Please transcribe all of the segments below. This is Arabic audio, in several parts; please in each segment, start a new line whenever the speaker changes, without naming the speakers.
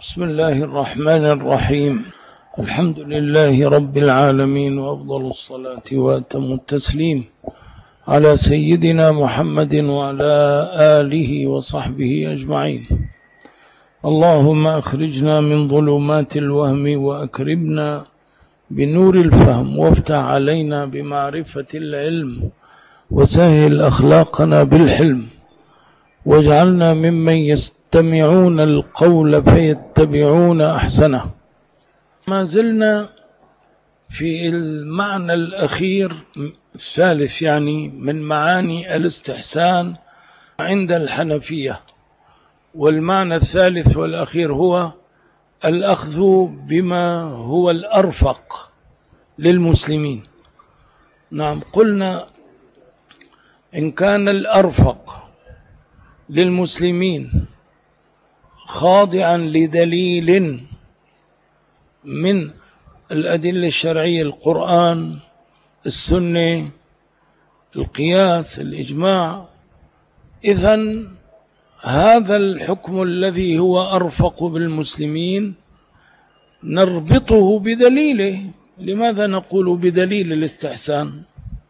بسم الله الرحمن الرحيم. الحمد لله رب العالمين، وأفضل الصلاة وأتم التسليم على سيدنا محمد وعلى آله وصحبه أجمعين. اللهم أخرجنا من ظلمات الوهم وأكرمنا بنور الفهم، وافتح علينا بمعرفة العلم، وسهل أخلاقنا بالحلم، واجعلنا ممن يستمعون القول فيتبعون أحسنه. ما زلنا في المعنى الأخير الثالث، يعني من معاني الاستحسان عند الحنفية، والمعنى الثالث والأخير هو الأخذ بما هو الأرفق للمسلمين. نعم، قلنا إن كان الأرفق للمسلمين خاضعا لدليل من الأدلة الشرعية، القرآن، السنة، القياس، الإجماع، إذن هذا الحكم الذي هو أرفق بالمسلمين نربطه بدليله. لماذا نقول بدليل الاستحسان؟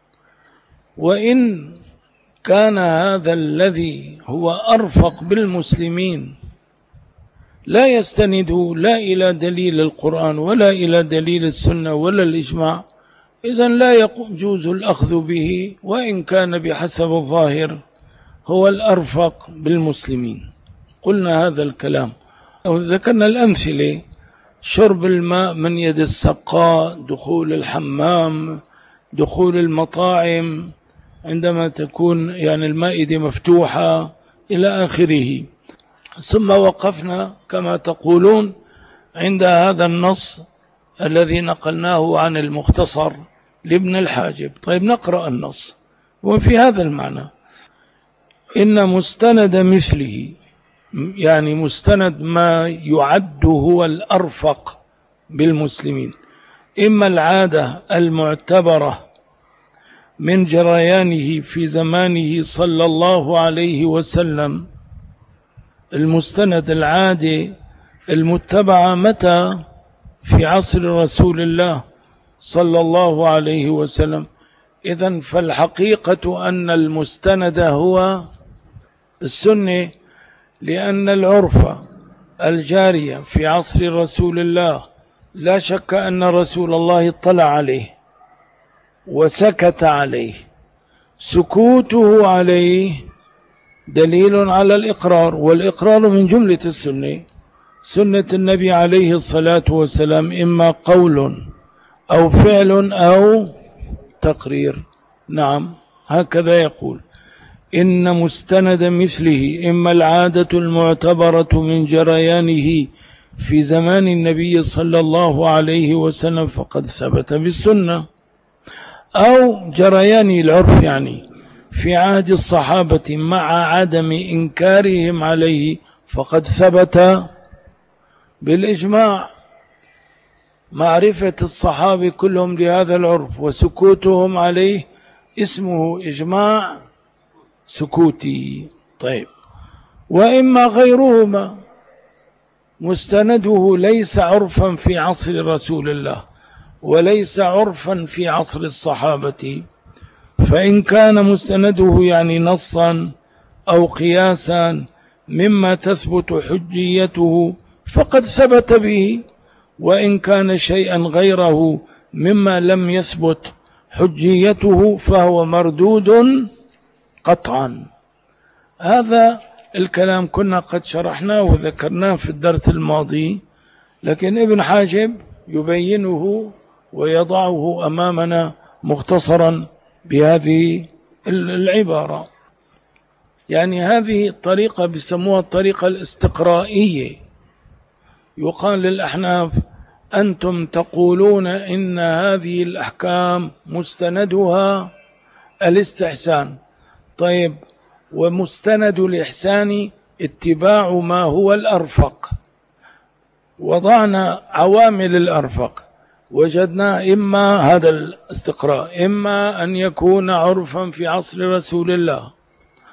وإن كان هذا الذي هو أرفق بالمسلمين لا يستند لا إلى دليل القرآن ولا إلى دليل السنة ولا الإجماع، إذن لا يجوز الأخذ به، وإن كان بحسب الظاهر هو الأرفق بالمسلمين. قلنا هذا الكلام، ذكرنا الأمثلة: شرب الماء من يد السقاء، دخول الحمام، دخول المطاعم عندما تكون يعني المائدة مفتوحة إلى آخره. ثم وقفنا كما تقولون عند هذا النص الذي نقلناه عن المختصر لابن الحاجب. طيب، نقرأ النص وفي هذا المعنى: إن مستند مثله، يعني مستند ما يعد هو الأرفق بالمسلمين، إما العادة المعتبرة من جريانه في زمانه صلى الله عليه وسلم، المستند العادي المتبعة متى؟ في عصر رسول الله صلى الله عليه وسلم. إذن فالحقيقة أن المستند هو السنة، لأن العرف الجارية في عصر رسول الله لا شك أن رسول الله اطلع عليه وسكت عليه. سكوته عليه دليل على الإقرار، والإقرار من جملة السنة، سنة النبي عليه الصلاة والسلام، إما قول أو فعل أو تقرير. نعم، هكذا يقول: إن مستند مثله إما العادة المعتبرة من جريانه في زمان النبي صلى الله عليه وسلم فقد ثبت بالسنة، أو جريان العرف يعني في عهد الصحابة مع عدم إنكارهم عليه فقد ثبت بالإجماع. معرفة الصحابة كلهم لهذا العرف وسكوتهم عليه اسمه إجماع سكوتي. طيب، وإما غيرهما مستنده ليس عرفا في عصر رسول الله وليس عرفا في عصر الصحابة، فإن كان مستنده يعني نصا أو قياسا مما تثبت حجيته فقد ثبت به، وإن كان شيئا غيره مما لم يثبت حجيته فهو مردود قطعا. هذا الكلام كنا قد شرحناه وذكرناه في الدرس الماضي، لكن ابن حاجب يبينه ويضعه أمامنا مختصرا بهذه العبارة. يعني هذه الطريقة بيسموها الطريقة الاستقرائية. يقال للأحناف: أنتم تقولون إن هذه الأحكام مستندها الاستحسان. طيب، ومستند الإحسان اتباع ما هو الأرفق. وضعنا عوامل الأرفق، وجدنا إما هذا الاستقراء إما أن يكون عرفا في عصر رسول الله.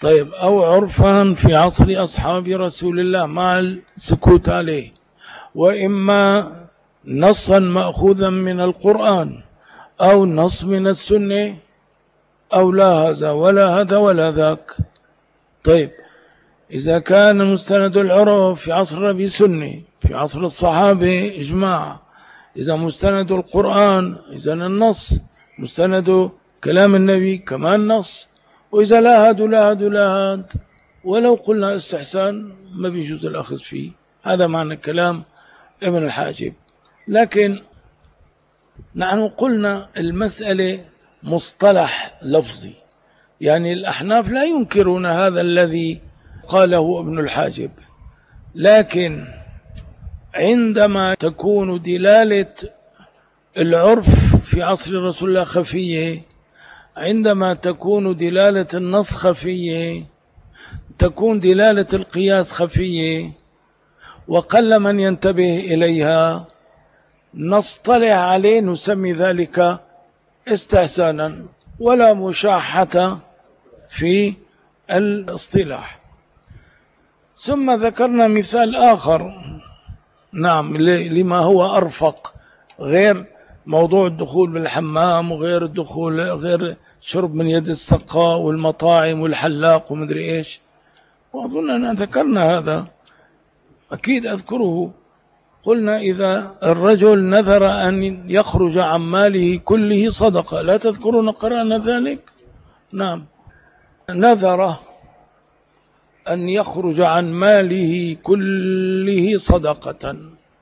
طيب، أو عرفا في عصر أصحاب رسول الله مع السكوت عليه، وإما نصا مأخوذا من القرآن أو نص من السنة، أو لا هذا ولا هذا ولا ذاك. طيب، إذا كان مستند العرف في عصر النبي سنة، في عصر الصحابة إجماع، إذا مستند القرآن إذا النص، مستند كلام النبي كمان نص، وإذا لا هاد لا هاد لا هاد، ولو قلنا استحسان ما بيجوز الأخذ فيه. هذا معنى كلام ابن الحاجب. لكن نحن قلنا المسألة مصطلح لفظي، يعني الأحناف لا ينكرون هذا الذي قاله ابن الحاجب، لكن عندما تكون دلالة العرف في عصر رسول الله خفية، عندما تكون دلالة النص خفية، تكون دلالة القياس خفية، وقل من ينتبه إليها، نصطلح عليه نسمي ذلك استحسانا، ولا مشاحة في الاصطلاح. ثم ذكرنا مثال آخر، نعم، لما هو أرفق، غير موضوع الدخول بالحمام، وغير الدخول، غير شرب من يد السقاء والمطاعم والحلاق ومدري إيش، وأظن أن ذكرنا هذا، أكيد أذكره. قلنا إذا الرجل نذر أن يخرج عن ماله كله صدقة، لا تذكرون قرأنا ذلك؟ نعم، نذر أن يخرج عن ماله كله صدقة.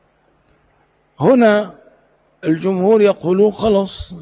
هنا الجمهور يقولون خلص،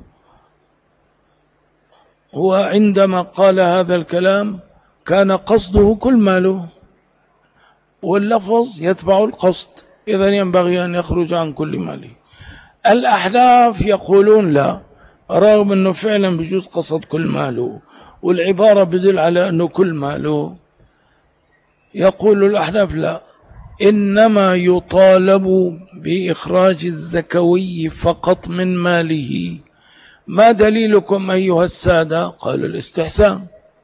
هو عندما قال هذا الكلام كان قصده كل ماله، واللفظ يتبع القصد، إذن ينبغي أن يخرج عن كل ماله. الأحناف يقولون لا، رغم أنه فعلا بجوز قصد كل ماله، والعبارة بدل على أنه كل ماله، يقول الأحناف لا، إنما يطالب بإخراج الزكوي فقط من ماله. ما دليلكم أيها السادة؟ قالوا الاستحسان.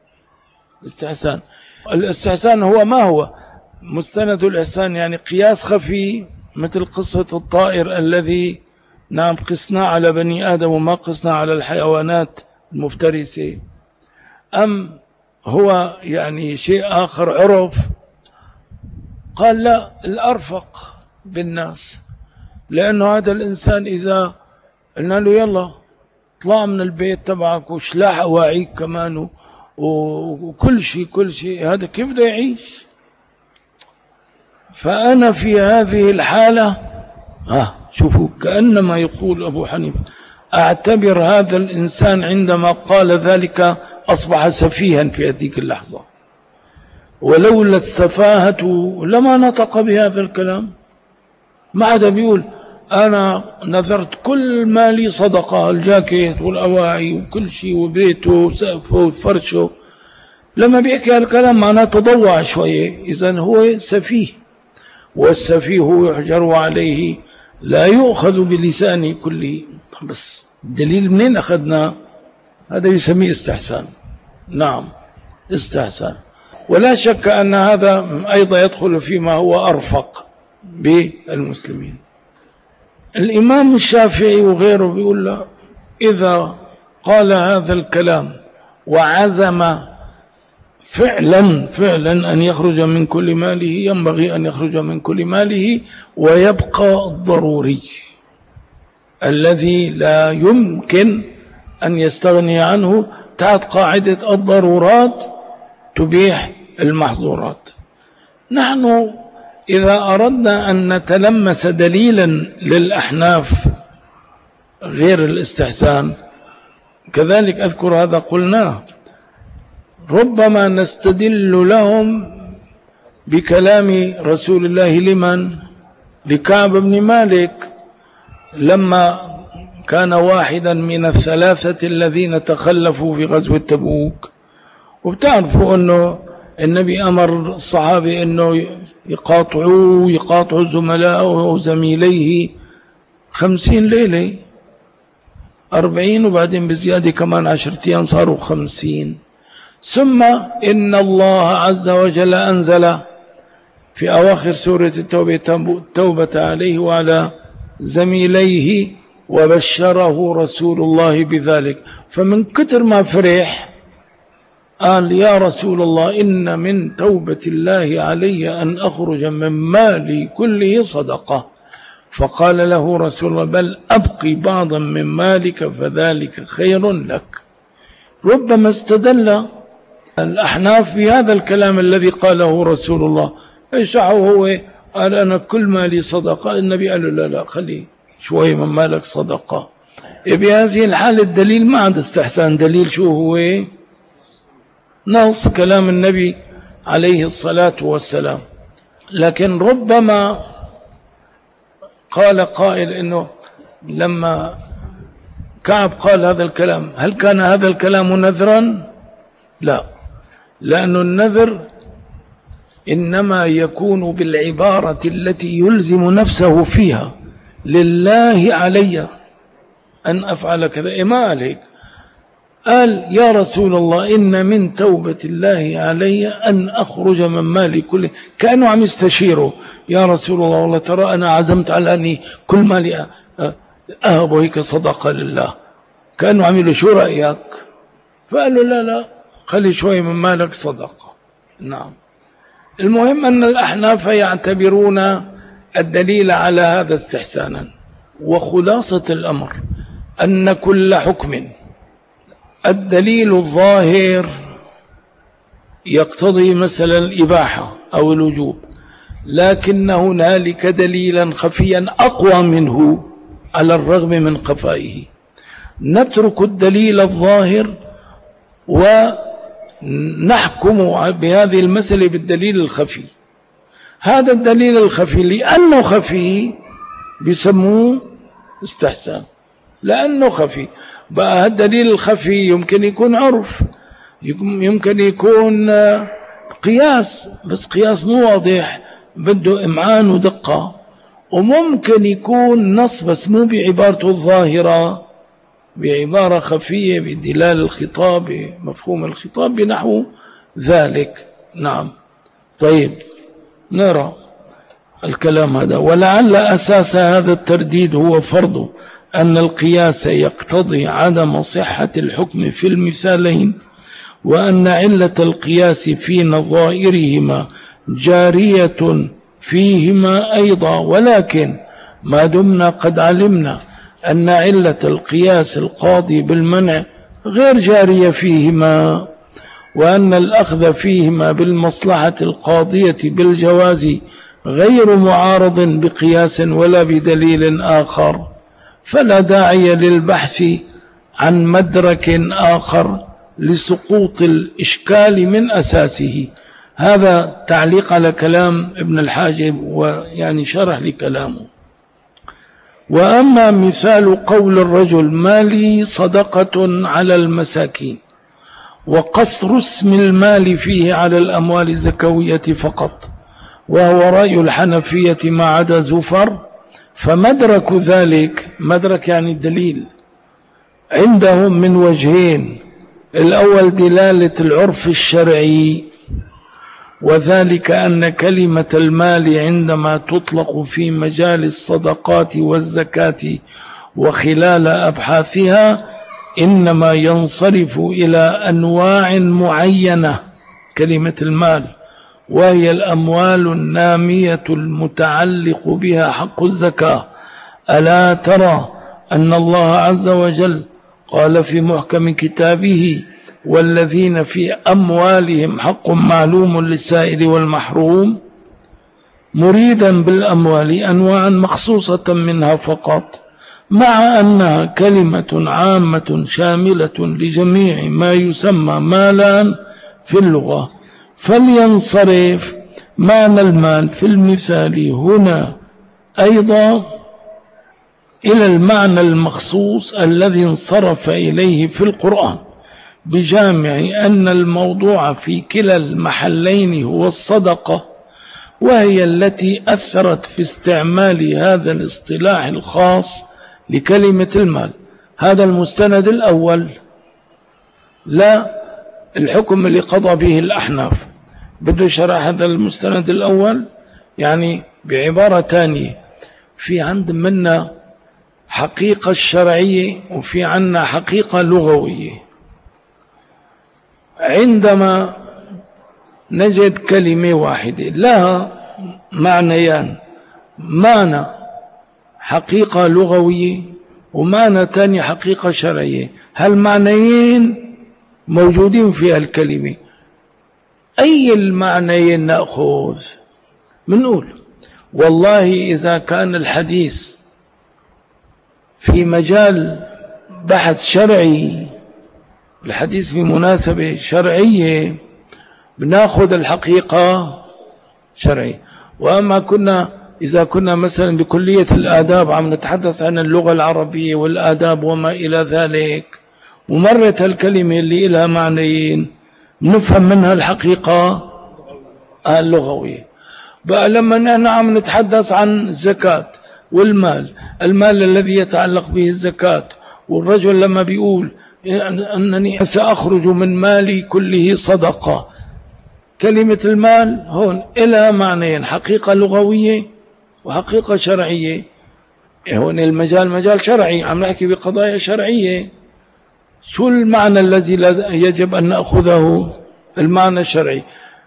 الاستحسان هو ما هو؟ مستند الإحسان، يعني قياس خفي، مثل قصة الطائر الذي نعم قسنا على بني آدم وما قسنا على الحيوانات المفترسة، أم هو يعني شيء آخر عرف؟ قال لا، الأرفق بالناس، لأنه هذا الإنسان إذا قلنا له يلا اطلع من البيت تبعك وشلاح أواعيك كمان وكل شيء، هذا كيف بده يعيش؟ فأنا في هذه الحالة شوفوا، كأنما يقول أبو حنيفة أعتبر هذا الإنسان عندما قال ذلك أصبح سفيها في هذه اللحظة، ولولا السفاهة لما نطق بهذا الكلام. ما عاد بيقول أنا نذرت كل مالي صدقة، الجاكيت والأواعي وكل شيء وبيته وسقفه وفرشه، لما بيحكي هالكلام معناه تضوع شوية، إذن هو سفيه، والسفيه يحجر عليه، لا يؤخذ بلسانه كله. بس الدليل منين أخذنا؟ هذا يسميه استحسان. نعم، استحسان، ولا شك أن هذا أيضا يدخل فيما هو أرفق بالمسلمين. الإمام الشافعي وغيره بيقول له إذا قال هذا الكلام وعزم فعلا أن يخرج من كل ماله، ينبغي أن يخرج من كل ماله، ويبقى الضروري الذي لا يمكن أن يستغني عنه تحت قاعدة الضرورات تبيح المحظورات. نحن إذا أردنا أن نتلمس دليلا للأحناف غير الاستحسان، كذلك أذكر هذا قلناه، ربما نستدل لهم بكلام رسول الله لمن؟ لكعب بن مالك، لما كان واحدا من الثلاثة الذين تخلفوا في غزوة تبوك. وبتعرفوا أنه النبي أمر الصحابة أنه يقاطعوا زملائه وزميليه 50 ليلة، 40 وبعدين بزيادة كمان 10 أيام صاروا 50. ثم إن الله عز وجل أنزل في أواخر سورة التوبة عليه وعلى زميليه وبشره رسول الله بذلك. فمن كتر ما فرح قال يا رسول الله إن من توبة الله علي أن أخرج من مالي كله صدقة. فقال له رسول الله بل أبقي بعضا من مالك فذلك خير لك. ربما استدل الأحناف بهذا الكلام الذي قاله رسول الله، يشعه هو قال أنا كل مالي صدقة، النبي قال له لا لا خلي شوي من مالك صدقة. بهذه الحالة الدليل ما عند استحسان، دليل شو هو؟ نص كلام النبي عليه الصلاة والسلام. لكن ربما قال قائل إنه لما كعب قال هذا الكلام هل كان هذا الكلام نذرا؟ لا، لأن النذر إنما يكون بالعبارة التي يلزم نفسه فيها لله علي أن أفعل كذا. ما عليك قال يا رسول الله إن من توبة الله علي أن أخرج من مالي كله، كأنه عم يستشيره يا رسول الله والله ترى أنا عزمت على أني كل مالي أهب هيك صدقة لله، كأنه عم يقول شو رأيك؟ فقال له لا لا خلي شوي من مالك صدقة. نعم. المهم أن الأحناف يعتبرون الدليل على هذا استحسانا. وخلاصة الأمر أن كل حكم الدليل الظاهر يقتضي مثلا الإباحة أو الوجوب، لكن هنالك دليلا خفيا أقوى منه على الرغم من خفائه، نترك الدليل الظاهر ونحكم بهذه المسألة بالدليل الخفي. هذا الدليل الخفي لأنه خفي بيسموه استحسان، لأنه خفي. بقى الدليل الخفي يمكن يكون عرف، يمكن يكون قياس، بس قياس مو واضح بده إمعان ودقة، وممكن يكون نص بس مو بعبارته الظاهرة، بعبارة خفية بدلال الخطاب بمفهوم الخطاب بنحو ذلك. نعم. طيب نرى الكلام هذا. ولعل أساس هذا الترديد هو فرض أن القياس يقتضي عدم صحة الحكم في المثالين، وأن علة القياس في نظائرهما جارية فيهما أيضا، ولكن ما دمنا قد علمنا أن علة القياس القاضي بالمنع غير جارية فيهما، وأن الأخذ فيهما بالمصلحة القاضية بالجواز غير معارض بقياس ولا بدليل آخر، فلا داعي للبحث عن مدرك آخر لسقوط الإشكال من أساسه. هذا تعليق على كلام ابن الحاجب، ويعني شرح لكلامه. وأما مثال قول الرجل ما لي صدقة على المساكين، وقصر اسم المال فيه على الأموال الزكوية فقط، وهو رأي الحنفية ما عدا زفر، فمدرك ذلك، مدرك يعني الدليل، عندهم من وجهين: الأول دلالة العرف الشرعي، وذلك أن كلمة المال عندما تطلق في مجال الصدقات والزكاة وخلال أبحاثها إنما ينصرف إلى أنواع معينة كلمة المال، وهي الأموال النامية المتعلق بها حق الزكاة. ألا ترى أن الله عز وجل قال في محكم كتابه: والذين في أموالهم حق معلوم للسائل والمحروم، مريدا بالأموال أنواعا مخصوصة منها فقط، مع أنها كلمة عامة شاملة لجميع ما يسمى مالا في اللغة. فلينصرف معنى المال في المثال هنا أيضا إلى المعنى المخصوص الذي انصرف إليه في القرآن، بجامع أن الموضوع في كلا المحلين هو الصدقة، وهي التي أثرت في استعمال هذا الاصطلاح الخاص لكلمة المال. هذا المستند الأول. لا الحكم اللي قضى به الأحناف بده شرح هذا المستند الأول يعني بعبارة تانية. في عند منا حقيقة الشرعية وفي عنا حقيقة لغوية. عندما نجد كلمة واحدة لها معنيان، معنى حقيقة لغوية ومعنى تاني حقيقة شرعية، هالمعنيين موجودين في الكلمة، أي المعنيين نأخذ؟ منقول والله إذا كان الحديث في مجال بحث شرعي، الحديث في مناسبة شرعية، بناخذ الحقيقة شرعية. وأما إذا كنا مثلا بكلية الآداب عم نتحدث عن اللغة العربية والآداب وما إلى ذلك، ومرت الكلمة اللي لها معنيين نفهم منها الحقيقة اللغوية. بقى لما نحن عم نتحدث عن الزكاة والمال، المال الذي يتعلق به الزكاة، والرجل لما بيقول أنني سأخرج من مالي كله صدقة، كلمة المال هون إلها معنيين، حقيقة لغوية وحقيقة شرعية. هون المجال مجال شرعي، عم نحكي بقضايا شرعية. شو المعنى الذي يجب أن نأخذه؟ المعنى الشرعي.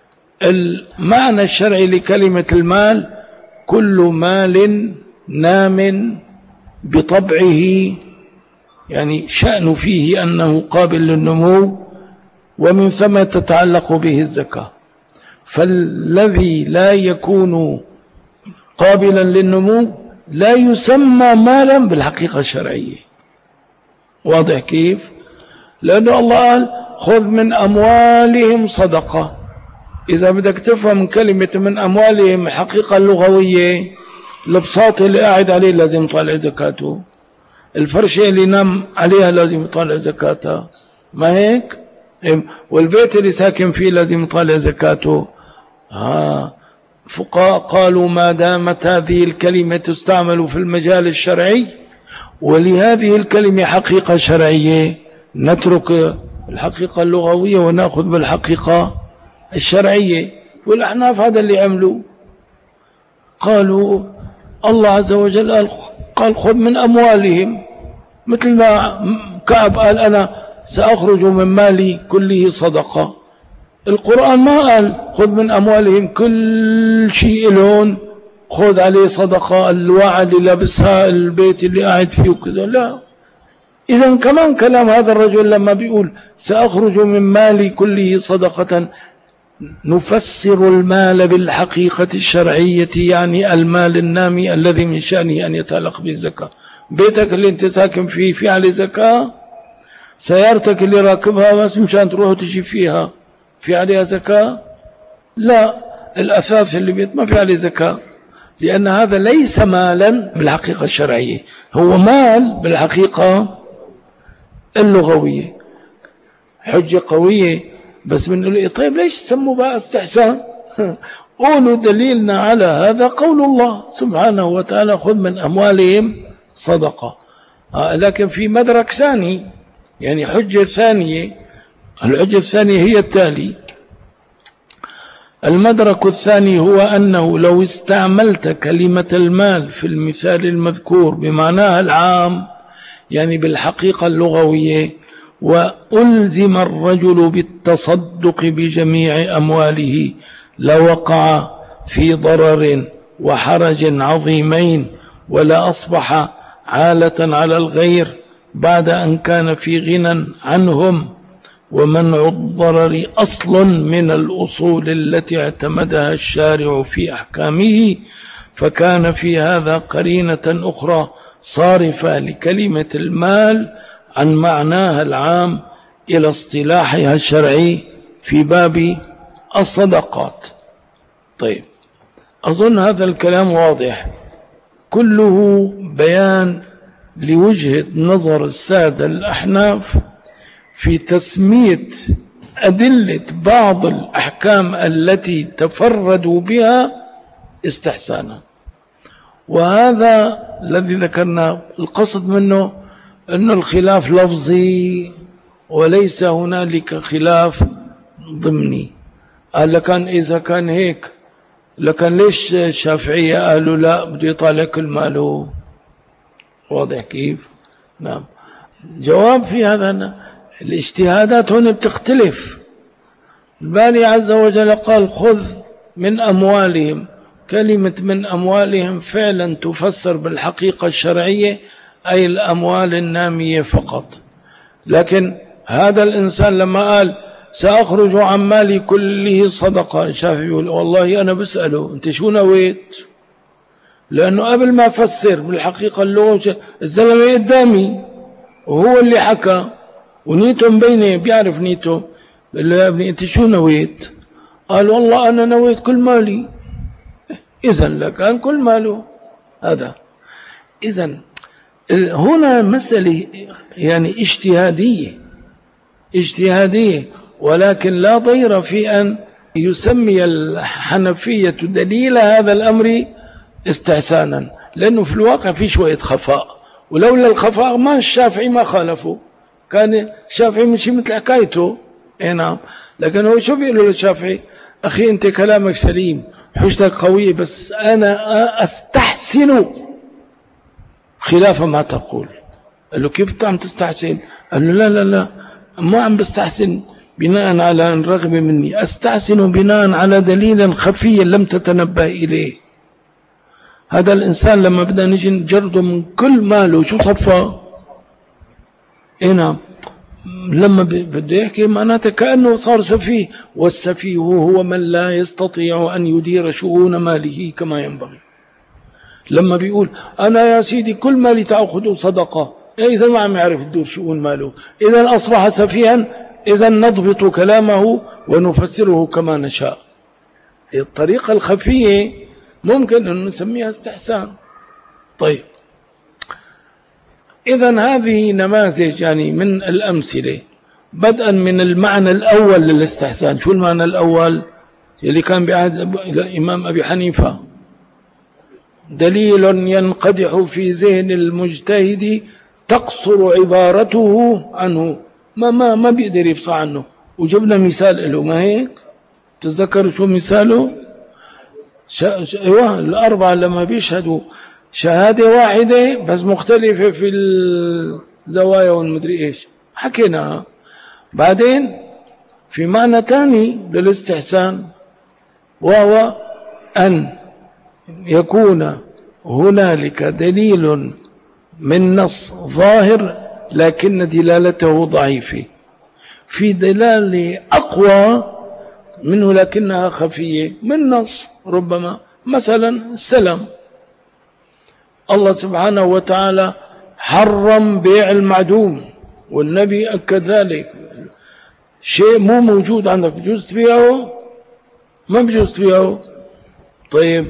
المعنى الشرعي لكلمة المال كل مال نام بطبعه، يعني شأن فيه أنه قابل للنمو، ومن ثم تتعلق به الزكاة. فالذي لا يكون قابلا للنمو لا يسمى مالا بالحقيقة الشرعية. واضح كيف؟ لأنه الله قال خذ من أموالهم صدقة. إذا بدك تفهم كلمة من أموالهم الحقيقة اللغوية، البساط اللي قاعد عليه لازم يطالع زكاته، الفرشة اللي نام عليها لازم يطالع زكاتها، ما هيك؟ والبيت اللي ساكن فيه لازم يطالع زكاته. فقهاء قالوا ما دامت هذه الكلمة تستعمل في المجال الشرعي ولهذه الكلمة حقيقة شرعية، نترك الحقيقة اللغوية ونأخذ بالحقيقة الشرعية. والأحناف هذا اللي عملوا، قالوا الله عز وجل قال خذ من أموالهم، مثل ما كعب قال أنا سأخرج من مالي كله صدقة. القرآن ما قال خذ من أموالهم كل شيء لون خذ عليه صدقة، الواعي اللي لابسها، البيت اللي قاعد فيه وكذا، لا. إذا كمان كلام هذا الرجل لما بيقول سأخرج من مالي كله صدقة، نفسر المال بالحقيقة الشرعية، يعني المال النامي الذي من شأنه أن يتعلق بالزكاة. بيتك اللي انت ساكن فيه في عليه زكاة، سيارتك اللي راكبها بس مشان تروح وتجي فيها في عليها زكاة؟ لا، الأثاث اللي بيت ما في عليه زكاة، لأن هذا ليس مالا بالحقيقة الشرعية، هو مال بالحقيقة اللغوية. حجة قوية، بس بنقول له طيب ليش تسموا بقى استحسان؟ قولوا دليلنا على هذا قول الله سبحانه وتعالى خذ من أموالهم صدقة. لكن في مدرك ثاني، يعني حجة ثانية. الحجة الثانية هي التالي: المدرك الثاني هو أنه لو استعملت كلمة المال في المثال المذكور بمعناها العام، يعني بالحقيقة اللغوية، وألزم الرجل بالتصدق بجميع أمواله، لوقع في ضرر وحرج عظيمين، ولا أصبح عالة على الغير بعد أن كان في غنى عنهم. ومنع الضرر أصل من الأصول التي اعتمدها الشارع في أحكامه، فكان في هذا قرينة أخرى صارفة لكلمة المال عن معناها العام إلى اصطلاحها الشرعي في باب الصدقات. طيب، أظن هذا الكلام واضح، كله بيان لوجهة نظر السادة الأحناف في تسمية أدلة بعض الأحكام التي تفردوا بها استحسانا. وهذا الذي ذكرنا القصد منه أن الخلاف لفظي وليس هنالك خلاف ضمني. قال لكان إذا كان هيك لكن ليش الشافعية قالوا لا بده يطالع كل ماله؟ واضح كيف؟ نعم. جواب في هذا الاجتهادات هنا بتختلف. الباري عز وجل قال خذ من أموالهم، كلمة من أموالهم فعلا تفسر بالحقيقة الشرعية أي الأموال النامية فقط. لكن هذا الإنسان لما قال سأخرج عن مالي كله صدقة، الشافعي يقول والله أنا بسأله أنت شو نويت؟ لأنه قبل ما أفسر بالحقيقة اللغة الزلمة قدامي وهو اللي حكى ونيته مبينة بيعرف نيته. قال له يا ابني أنت شو نويت؟ قال والله أنا نويت كل مالي. إذن لكان كل ماله هذا. إذن هنا مسألة يعني اجتهادية، ولكن لا ضير في أن يسمي الحنفية دليل هذا الأمر استحسانا، لأنه في الواقع في شوية خفاء، ولولا الخفاء ما الشافعي ما خالفه، كان الشافعي مشي مثل حكايته. نعم. لكن هو شو بيقول له الشافعي؟ أخي أنت كلامك سليم، حجتك قوية، بس أنا أستحسن خلاف ما تقول. قال له كيف عم تستحسن؟ قال له لا لا لا، ما عم بستحسن بناء على الرغبة مني، أستحسن بناء على دليل خفي لم تتنبه إليه. هذا الإنسان لما بدنا نجي نجرده من كل ماله شو صفى؟ نعم. لما بده يحكي معناته كأنه صار سفيه، والسفيه هو من لا يستطيع أن يدير شؤون ماله كما ينبغي. لما بيقول أنا يا سيدي كل مالي تأخذ صدقة، إذا ما عم يعرف يدير شؤون ماله، إذا أصبح سفيها، إذا نضبط كلامه ونفسره كما نشاء. الطريقة الخفية ممكن أن نسميها استحسان. طيب، إذن هذه نماذج يعني من الأمثلة، بدءا من المعنى الأول للاستحسان. شو المعنى الأول اللي كان بعهد الإمام أبي حنيفة؟ دليل ينقدح في ذهن المجتهد تقصر عبارته عنه، ما بيقدر يفصح عنه. وجبنا مثال له، ما هيك؟ تذكروا شو مثاله؟ ايوه، الأربعة لما بيشهدوا شهادة واحدة بس مختلفة في الزوايا والمدري ايش، حكيناها. بعدين في معنى تاني للاستحسان، وهو أن يكون هنالك دليل من نص ظاهر لكن دلالته ضعيفة، في دلالة أقوى منه لكنها خفية من نص. ربما مثلا السلام، الله سبحانه وتعالى حرم بيع المعدوم، والنبي أكد ذلك. شيء مو موجود عندك بجوز تبيعه؟ ما بجوز تبيعه. طيب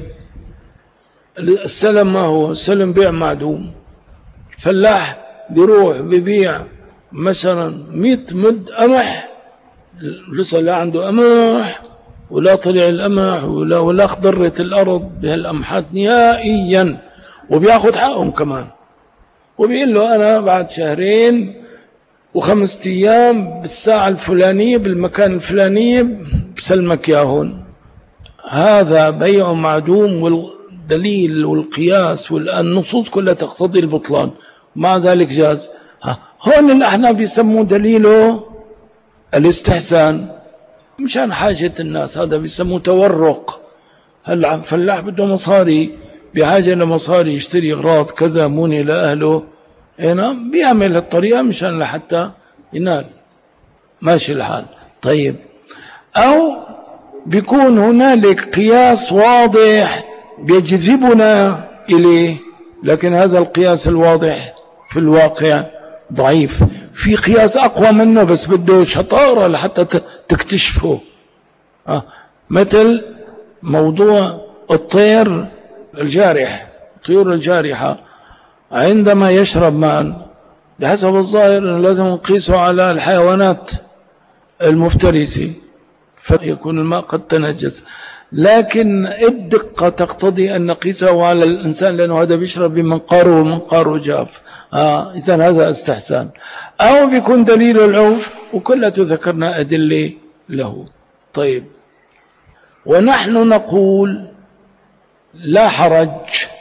السلم ما هو؟ السلم بيع معدوم. فلاح بيروح ببيع مثلا 100 مد قمح، لسه لا عنده قمح ولا طلع القمح ولا خضرت الأرض بهالقمحات نهائيا، وبياخد حقهم كمان، وبيقول له أنا بعد 2 و5 أيام بالساعة الفلانية بالمكان الفلاني بسلمك ياهون. هذا بيع معدوم، والدليل والقياس والنصوص كلها تقتضي البطلان، مع ذلك جاز. هون الأحناف بيسموه دليله الاستحسان مشان حاجة الناس، هذا بيسموه تورق. هلا فلاح بده مصاري، بحاجة لمصاري يشتري أغراض كذا موني لأهله، هنا بيعمل الطريقة مشان لحتى ينال، ماشي الحال. طيب، أو بيكون هنالك قياس واضح بيجذبنا إليه، لكن هذا القياس الواضح في الواقع ضعيف. في قياس أقوى منه بس بده شطارة لحتى تكتشفه. مثل موضوع الطير الجارح، الطيور الجارحة عندما يشرب ماء، بحسب الظاهر لازم نقيسه على الحيوانات المفترسة، فيكون الماء قد تنجس. لكن الدقة تقتضي أن نقيسه على الإنسان، لأنه هذا بيشرب بمنقاره ومنقاره جاف. إذن هذا استحسان، أو بيكون دليل العوف، وكلها ذكرنا أدلة له. طيب، ونحن نقول لا حرج.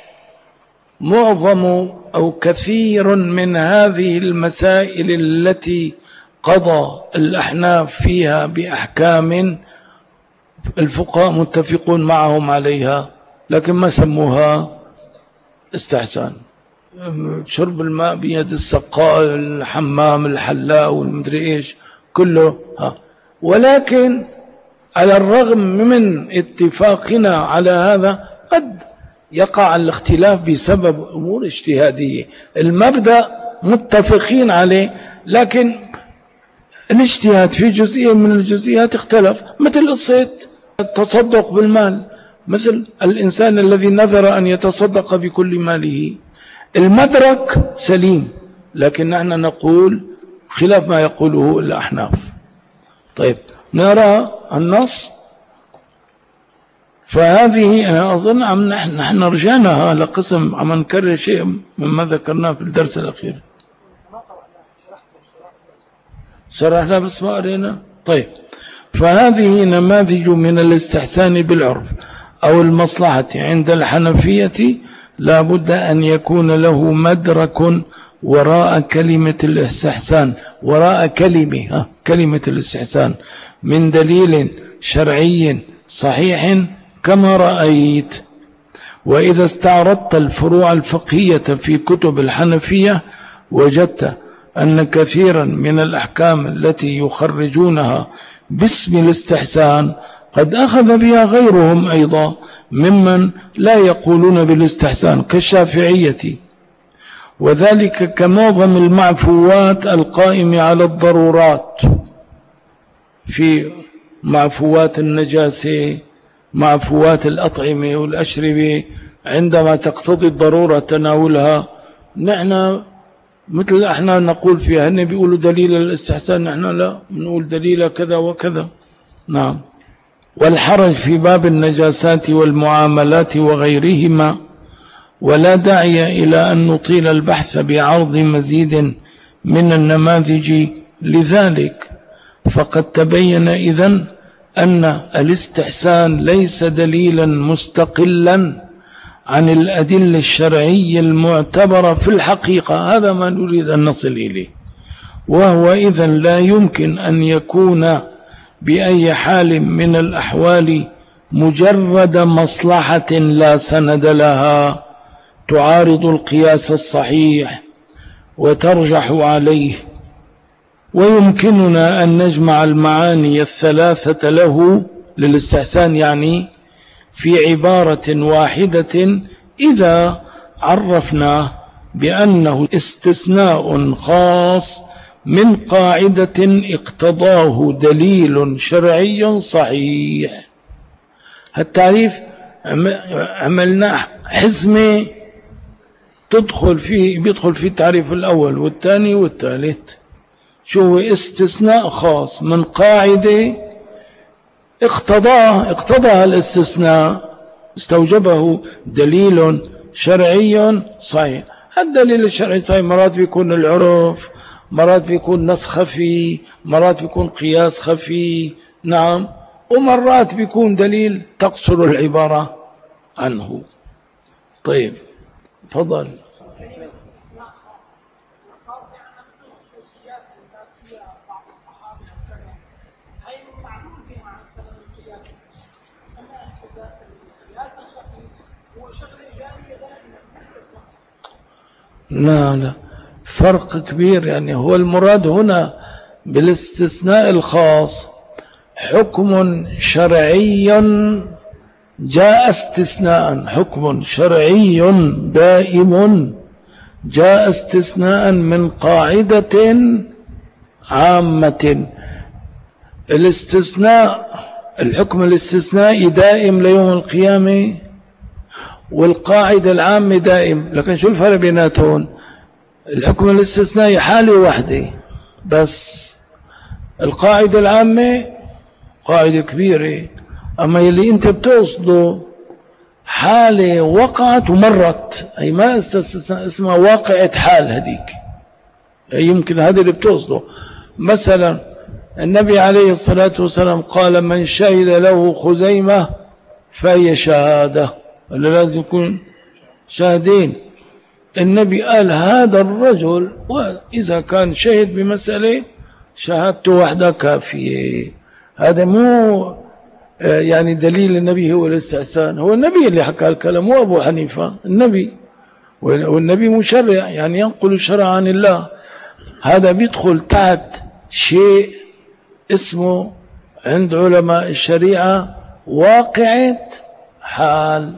معظم أو كثير من هذه المسائل التي قضى الأحناف فيها بأحكام الفقهاء متفقون معهم عليها، لكن ما سموها استحسان. شرب الماء بيد السقاء، الحمام، الحلاء، والمدري إيش كله ولكن على الرغم من اتفاقنا على هذا قد يقع الاختلاف بسبب أمور اجتهادية. المبدأ متفقين عليه، لكن الاجتهاد في جزئية من الجزئيات اختلف، مثل قصة التصدق بالمال، مثل الإنسان الذي نذر أن يتصدق بكل ماله. المدرك سليم، لكن نحن نقول خلاف ما يقوله الأحناف. طيب، نرى النص. فهذه أنا أظن نحن رجعناها لقسم عم نكرر شيء مما ذكرناه في الدرس الأخير. شرحنا بس ما قرينا. طيب، فهذه نماذج من الاستحسان بالعرف أو المصلحة عند الحنفية، لا بد أن يكون له مدرك وراء كلمة الاستحسان، وراء كلمة الاستحسان من دليل شرعي صحيح كما رأيت. وإذا استعرضت الفروع الفقهية في كتب الحنفية وجدت أن كثيرا من الأحكام التي يخرجونها باسم الاستحسان قد أخذ بها غيرهم أيضا ممن لا يقولون بالاستحسان كالشافعية، وذلك كمعظم المعفوات القائمة على الضرورات، في معفوات النجاسة، معفوات الأطعمة والأشربة، عندما تقتضي الضرورة تناولها. نحن مثل احنا نقول فيها، هن بيقولوا دليل الاستحسان، نحن لا نقول دليل كذا وكذا. نعم. والحرج في باب النجاسات والمعاملات وغيرهما، ولا داعي إلى أن نطيل البحث بعرض مزيد من النماذج لذلك، فقد تبين إذن أن الاستحسان ليس دليلا مستقلا عن الأدلة الشرعية المعتبرة في الحقيقة. هذا ما نريد أن نصل إليه، وهو إذن لا يمكن أن يكون بأي حال من الأحوال مجرد مصلحة لا سند لها تعارض القياس الصحيح وترجح عليه. ويمكننا أن نجمع المعاني الثلاثة له للاستحسان يعني في عبارة واحدة إذا عرفناه بأنه استثناء خاص من قاعدة اقتضاه دليل شرعي صحيح. التعريف عملنا حزمة بيدخل فيه التعريف الأول والثاني والثالث. شو هو استثناء خاص من قاعدة اقتضاها الاستثناء، استوجبه دليل شرعي صحيح. الدليل الشرعي صحيح مرات بيكون العرف، مرات بيكون نص خفي، مرات بيكون قياس خفي. نعم. ومرات بيكون دليل تقصر العبارة عنه. طيب، تفضل. لا، فرق كبير. يعني هو المراد هنا بالاستثناء الخاص حكم شرعي جاء استثناء، حكم شرعي دائم جاء استثناء من قاعدة عامة. الحكم الاستثنائي دائم ليوم القيامة، والقاعدة العامة دائم. لكن شو الفرق بيناتهم؟ الحكم الاستثنائي حالة واحدة بس، القاعدة العامة قاعدة كبيرة، أما يلي أنت بتقصده حالة وقعت ومرت، أي ما اسمها واقعة حال هذيك، يمكن هذا اللي بتقصده. مثلا النبي عليه الصلاة والسلام قال من شهد له خزيمة فهي شهادة، ولا لازم يكون شاهدين. النبي قال هذا الرجل وإذا كان شهد بمسألة شهادته وحدها كافية. هذا مو يعني دليل النبي هو الاستحسان، هو النبي اللي حكى الكلام مو أبو حنيفة، النبي، والنبي مشرع يعني ينقل الشرع عن الله. هذا بيدخل تحت شيء اسمه عند علماء الشريعة واقعة حال.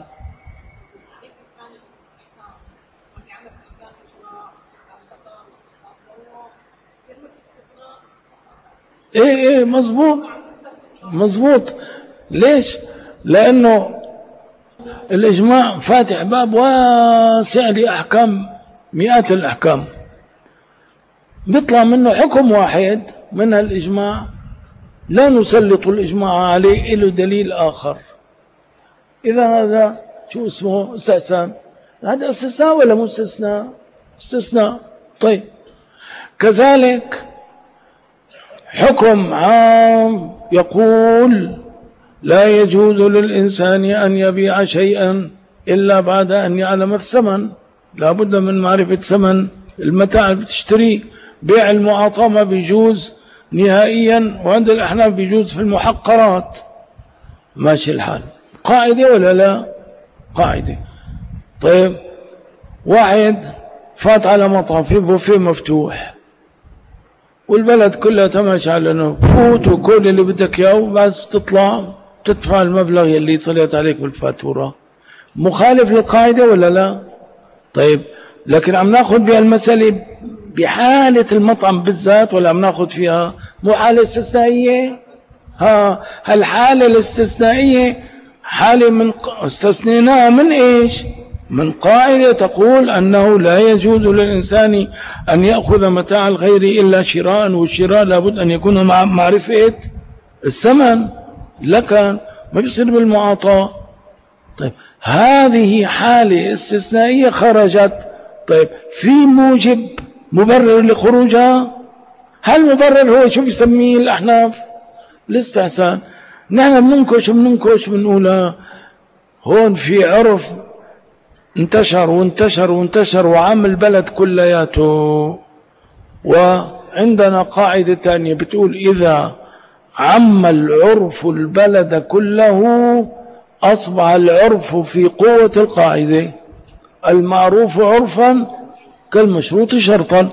ايه مظبوط مظبوط. ليش؟ لأنه الإجماع فاتح باب واسع لأحكام، مئات الأحكام، بيطلع منه حكم واحد من الإجماع لا نسلط الإجماع عليه إله دليل آخر. إذا هذا شو اسمه؟ استحسان. هذا استثناء ولا مو استثناء؟ استثناء. طيب كذلك حكم عام يقول لا يجوز للإنسان أن يبيع شيئا إلا بعد أن يعلم الثمن، لا بد من معرفة ثمن المتاع اللي بتشتريه. بيع المعاطاة ما بيجوز نهائيا، وعند الأحناف بيجوز في المحقرات. ماشي الحال، قاعدة ولا لا؟ قاعدة. طيب واحد فات على مطعم فيه بوفيه مفتوح والبلد كلها تماشي على انه فوت وكل اللي بدك اياه وبس تطلع تدفع المبلغ اللي طلعت عليك بالفاتورة، مخالف للقاعدة ولا لا؟ طيب لكن عم ناخذ بها المسألة بحالة المطعم بالذات ولا عم ناخذ فيها مو حالة استثنائية؟ هالحالة الاستثنائية حالة من استثنيناها من ايش؟ من قاعدة تقول أنه لا يجوز للإنسان أن يأخذ متاع الغير إلا شراء، والشراء لابد أن يكون مع معرفة الثمن، لكن ما بيصير بالمعاطاة. طيب هذه حالة استثنائية خرجت. طيب في موجب مبرر لخروجها؟ هل المبرر هو شو بيسميه الأحناف؟ الاستحسان. نحن بننكش بنقول هون في عرف انتشر وانتشر وانتشر وعم البلد كلياته، وعندنا قاعدة تانية بتقول إذا عم العرف البلد كله أصبح العرف في قوة القاعدة، المعروف عرفا كالمشروط شرطا.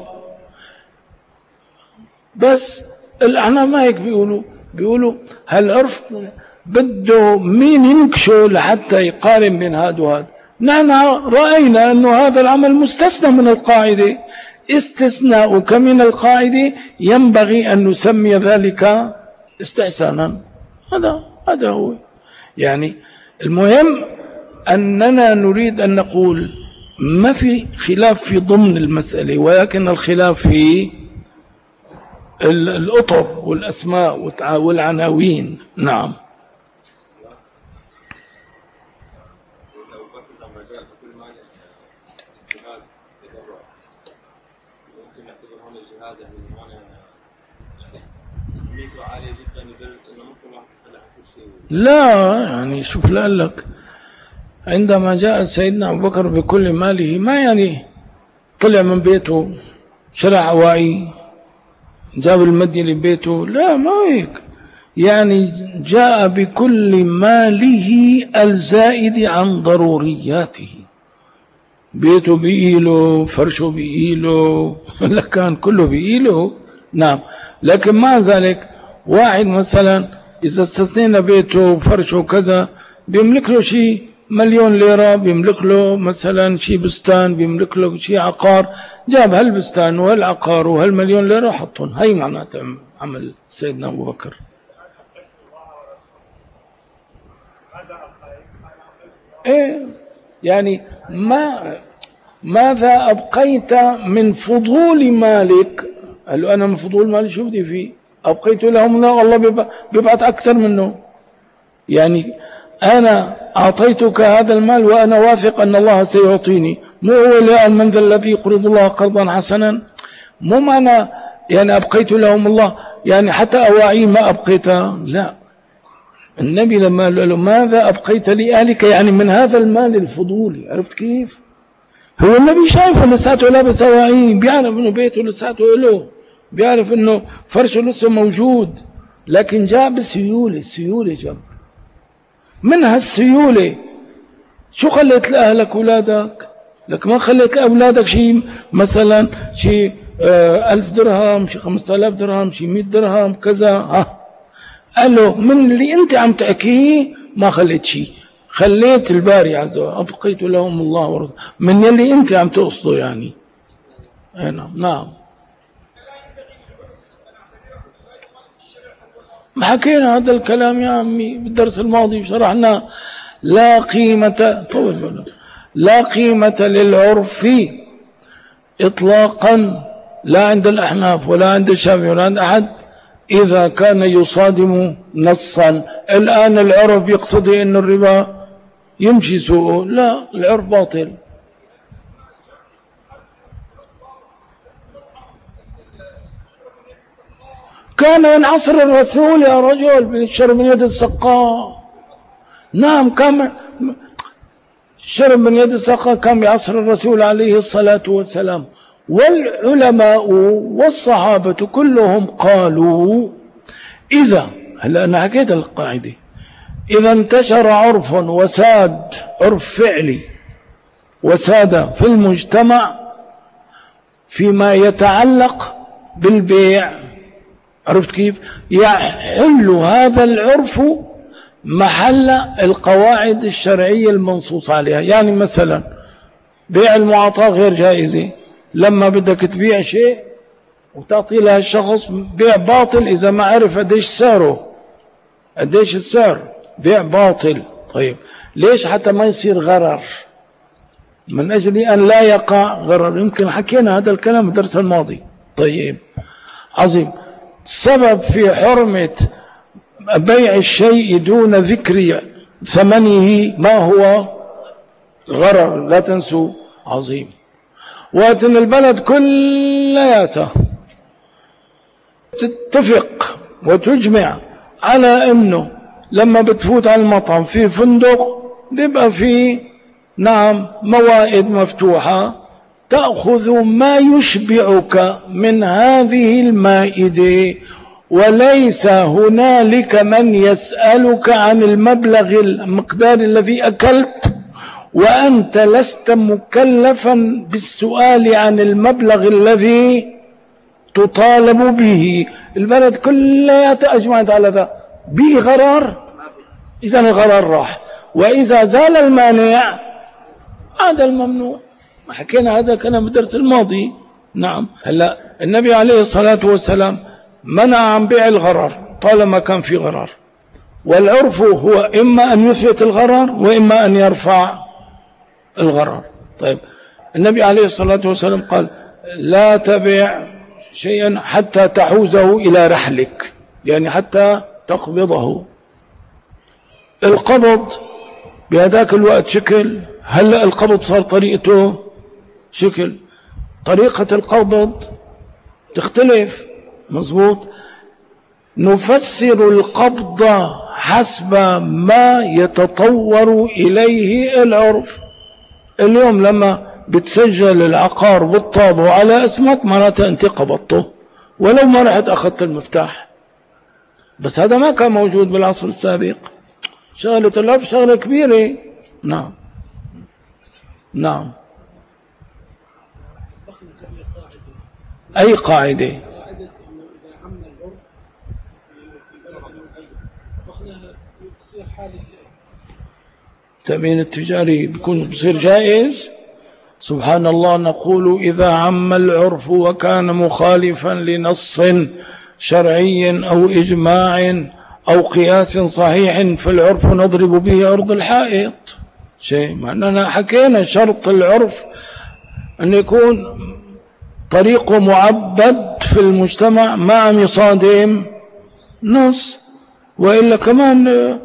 بس الأحناف ما هيك بيقولوا هالعرف بده مين ينكشه لحتى يقارن بين هذا وهذا. نحن رأينا أنه هذا العمل مستثنى من القاعدة، استثناء من القاعدة ينبغي أن نسمي ذلك استحسانا. هذا هو يعني المهم. أننا نريد أن نقول ما في خلاف في ضمن المسألة، ولكن الخلاف في الأطر والأسماء والعناوين. نعم. لا يعني شوف لك عندما جاء سيدنا أبو بكر بكل ماله، ما يعني طلع من بيته شرع عوائي جاب المدية لبيته، لا ما هيك، يعني جاء بكل ماله الزائد عن ضرورياته، بيته بإيله، فرشه بإيله، لكان كله بإيله. نعم. لكن مع ذلك واحد مثلا إذا استثنينا بيته وفرشه وكذا بيملك له شيء 1,000,000 ليرة، بيملك له مثلا شيء بستان، بيملك له شيء عقار، جاب هالبستان وهالعقار وهال1,000,000 ليرة حطهم. هاي معناته عمل سيدنا أبو بكر. إيه يعني ماذا أبقيت من فضول مالك؟ قال له أنا من فضول مالي شو بدي فيه؟ أبقيت لهم، لا الله بيبعت أكثر منه. يعني أنا أعطيتك هذا المال وأنا واثق أن الله سيعطيني، مو هو الآن من ذا الذي يقرض الله قرضا حسنا، مو معنى يعني أبقيت لهم الله يعني حتى أواعي ما أبقيتها، لا. النبي لما قال له ماذا أبقيت لأهلك، يعني من هذا المال الفضولي، عرفت كيف؟ هو النبي شايفه لساته لابس أواعي، بيعرف أنه بيته لساته له، بيعرف أنه فرشه لسه موجود، لكن جاء بسيولة، السيولة جاب من هالسيولة. شو خليت لأهلك أولادك؟ لك ما خليت لأولادك شيء مثلا شيء 1000 درهم، شيء 5000 درهم، شيء 100 درهم كذا. قال له من اللي انت عم تحكيه ما خليت شيء، خليت الباري عز وجل أبقيت لهم الله ورضا من اللي انت عم تقصده يعني. نعم ما حكينا هذا الكلام يا عمي بالدرس الماضي شرحنا. لا قيمة للعرف إطلاقا، لا عند الأحناف ولا عند الشافعي ولا عند أحد، إذا كان يصادم نصا. الآن العرف يقتضي أن الربا يمشي سوءه، لا، العرف باطل. كان من عصر الرسول يا رجل بيشرب من يد السقاء. نعم كان شرب من يد السقاء، كان بعصر الرسول عليه الصلاة والسلام. والعلماء والصحابة كلهم قالوا إذا، هلا أنا حكيت القاعدة، إذا انتشر عرف وساد، عرف فعلي وساد في المجتمع فيما يتعلق بالبيع، عرفت كيف؟ يحل هذا العرف محل القواعد الشرعية المنصوص عليها. يعني مثلا بيع المعاطاة غير جائزة، لما بدك تبيع شيء وتعطي لها الشخص بيع باطل إذا ما عرف قديش سعره، قديش السعر، بيع باطل. طيب ليش؟ حتى ما يصير غرر، من أجل أن لا يقع غرر. يمكن حكينا هذا الكلام الدرس الماضي. طيب عظيم. سبب في حرمة بيع الشيء دون ذكر ثمنه ما هو؟ غرر، لا تنسوا. عظيم. وأن البلد كلياتها تتفق وتجمع على أنه لما بتفوت على المطعم في فندق بيبقى فيه نعم موائد مفتوحة، تأخذ ما يشبعك من هذه المائدة، وليس هنالك من يسألك عن المبلغ المقدار الذي أكلت، وأنت لست مكلفا بالسؤال عن المبلغ الذي تطالب به. البلد كلها أجمعت على ذا. به غرار، إذا الغرار راح، وإذا زال المانع هذا الممنوع. ما حكينا هذا كلام بالدرس الماضي. نعم. هلا النبي عليه الصلاة والسلام منع عن بيع الغرر طالما كان في غرر، والعرف هو إما أن يثبت الغرر وإما أن يرفع الغرر. طيب النبي عليه الصلاة والسلام قال لا تبيع شيئا حتى تحوزه إلى رحلك، يعني حتى تقبضه. القبض بهذاك الوقت شكل، هلأ القبض صار طريقته شكل، طريقة القبض تختلف. مظبوط. نفسر القبض حسب ما يتطور إليه العرف. اليوم لما بتسجل العقار بالطابع على اسمك معناتها انت قبضته ولو ما رحت أخذت المفتاح. بس هذا ما كان موجود بالعصر السابق. شغلة العرف شغلة كبيرة. نعم نعم. أي قاعدة؟ التأمين التجاري بصير جائز. سبحان الله. نقول إذا عم العرف وكان مخالفا لنص شرعي أو إجماع أو قياس صحيح فالعرف نضرب به عرض الحائط. شيء معنانا حكينا شرط العرف أن يكون طريقه معبد في المجتمع ما عم يصادم نص، وإلا كمان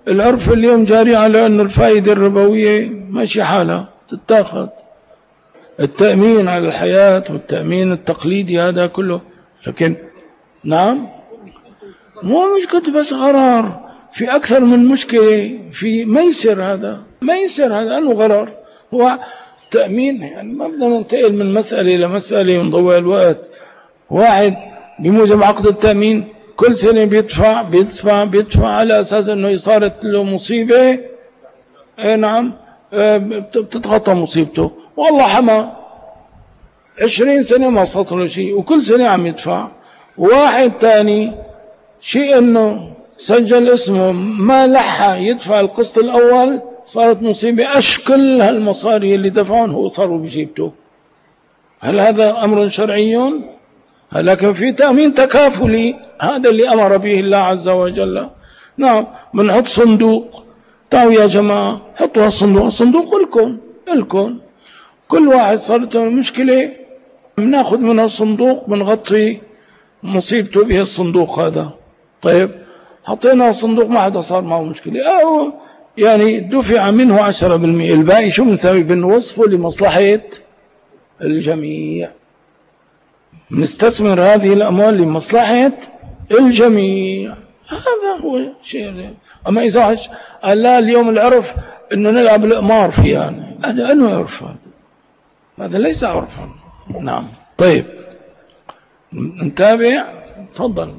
العرف اليوم جاري على أن الفائدة الربوية ماشي حالها تتاخذ، التأمين على الحياة والتأمين التقليدي هذا كله. لكن نعم، مو مشكلة بس غرار، في أكثر من مشكلة، في ميسر. هذا ميسر، هذا أنه غرار. هو تأمين، يعني ما بدنا ننتقل من مسألة إلى مسألة ونضوع الوقت. واحد بموجب عقد التأمين كل سنة بيدفع على أساس أنه صارت له مصيبة، نعم، بتتغطى مصيبته. والله حما 20 سنة ما صار له شيء وكل سنة عم يدفع. واحد تاني شيء أنه سجل اسمه ما لحق يدفع القسط الأول، صارت مصيبة، أشكل هالمصاري اللي دفعون هو صاروا بجيبته. هل هذا أمر شرعي؟ لكن في تأمين تكافلي، هذا اللي أمر به الله عز وجل. نعم، بنحط صندوق، تعالوا يا جماعة حطوا الصندوق لكم كل واحد صارت مشكلة بناخذ من الصندوق بنغطي مصيبته به الصندوق هذا. طيب حطينا الصندوق ما حدا صار معه مشكلة، أو يعني دفع منه 10%، الباقي شو بنسوي؟ بنوصفه لمصلحة الجميع، نستثمر هذه الأموال لمصلحة الجميع. هذا هو شيء. أما إذا قال لا اليوم العرف أنه نلعب الأمار فيها، يعني هذا أنه عرف، هذا ليس عرفا. نعم. طيب نتابع، تفضل.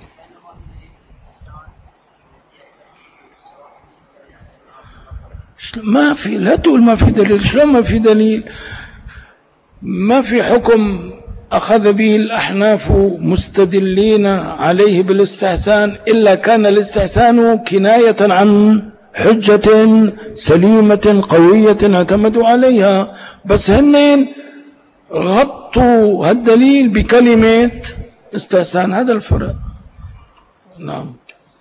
ما في، لا تقول ما في دليل. شلون ما في دليل؟ ما في حكم أخذ به الأحناف مستدلين عليه بالاستحسان إلا كان الاستحسان كناية عن حجة سليمة قوية اعتمدوا عليها، بس هنين غطوا هالدليل بكلمة استحسان. هذا الفرق. نعم.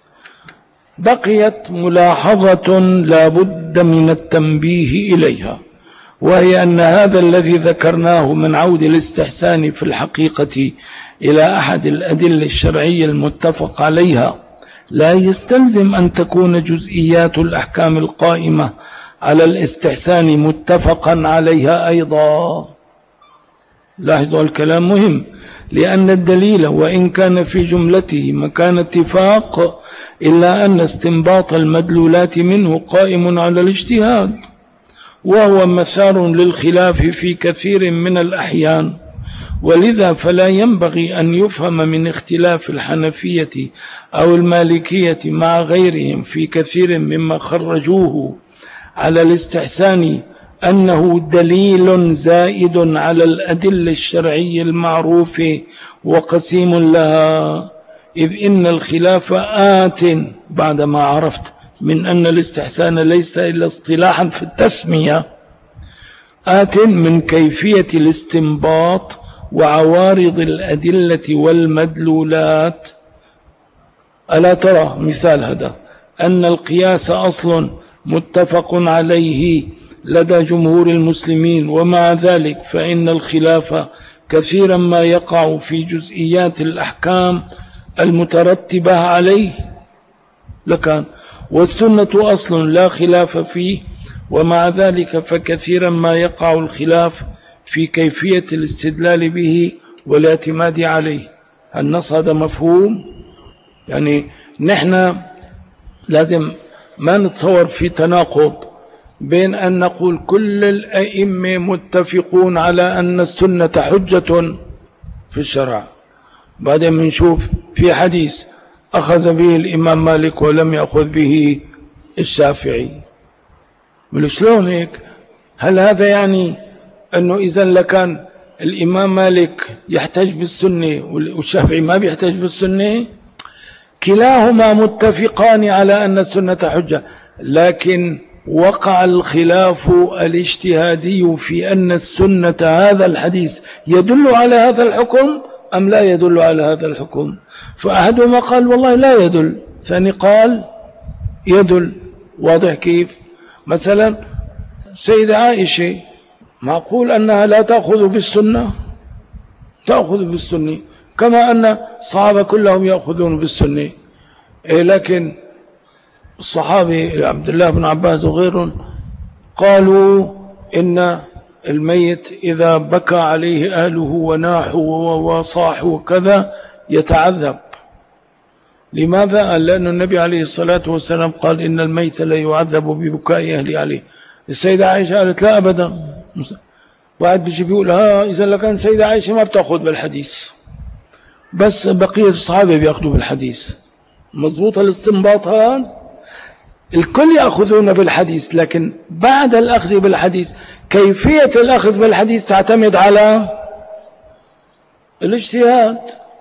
بقيت ملاحظة لا بد من التنبيه إليها، وهي أن هذا الذي ذكرناه من عود الاستحسان في الحقيقة إلى أحد الأدلة الشرعية المتفق عليها لا يستلزم أن تكون جزئيات الأحكام القائمة على الاستحسان متفقا عليها أيضا. لاحظوا الكلام مهم، لأن الدليل وإن كان في جملته مكان اتفاق إلا أن استنباط المدلولات منه قائم على الاجتهاد، وهو مسار للخلاف في كثير من الأحيان. ولذا فلا ينبغي أن يفهم من اختلاف الحنفية أو المالكية مع غيرهم في كثير مما خرجوه على الاستحسان أنه دليل زائد على الأدلة الشرعية المعروفة وقسيم لها، إذ إن الخلاف آت بعدما عرفت من أن الاستحسان ليس إلا اصطلاحا في التسمية، آت من كيفية الاستنباط وعوارض الأدلة والمدلولات. ألا ترى مثال هذا أن القياس أصل متفق عليه لدى جمهور المسلمين، ومع ذلك فإن الخلاف كثيرا ما يقع في جزئيات الأحكام المترتبة عليه لكان، والسنة أصل لا خلاف فيه، ومع ذلك فكثيرا ما يقع الخلاف في كيفية الاستدلال به والاعتماد عليه. النص هذا مفهوم؟ يعني نحن لازم ما نتصور في تناقض بين أن نقول كل الأئمة متفقون على أن السنة حجة في الشرع، بعدين بنشوف في حديث أخذ به الإمام مالك ولم يأخذ به الشافعي. شلون هيك؟ هل هذا يعني أنه إذن لكان الإمام مالك يحتج بالسنة والشافعي ما بيحتج بالسنة؟ كلاهما متفقان على أن السنة حجة، لكن وقع الخلاف الاجتهادي في أن السنة هذا الحديث يدل على هذا الحكم أم لا يدل على هذا الحكم. فأحدهما قال والله لا يدل، ثاني قال يدل. واضح كيف؟ مثلا سيدة عائشة معقول أنها لا تأخذ بالسنة؟ تأخذ بالسنة كما أن الصحابة كلهم يأخذون بالسنة، لكن الصحابي عبد الله بن عباس وغيرهم قالوا إن الميت إذا بكى عليه أهله وناحوا وصاحوا وكذا يتعذب. لماذا؟ قال لأن النبي عليه الصلاة والسلام قال إن الميت لا يعذب ببكاء أهله عليه. السيدة عائشة قالت لا أبدا. واحد بيجي بيقول إذا لكان السيدة عائشة ما بتأخذ بالحديث، بس بقية الصحابة بيأخذوا بالحديث. مضبوط الاستنباط هذا؟ الكل يأخذون بالحديث، لكن بعد الأخذ بالحديث كيفية الأخذ بالحديث تعتمد على الاجتهاد.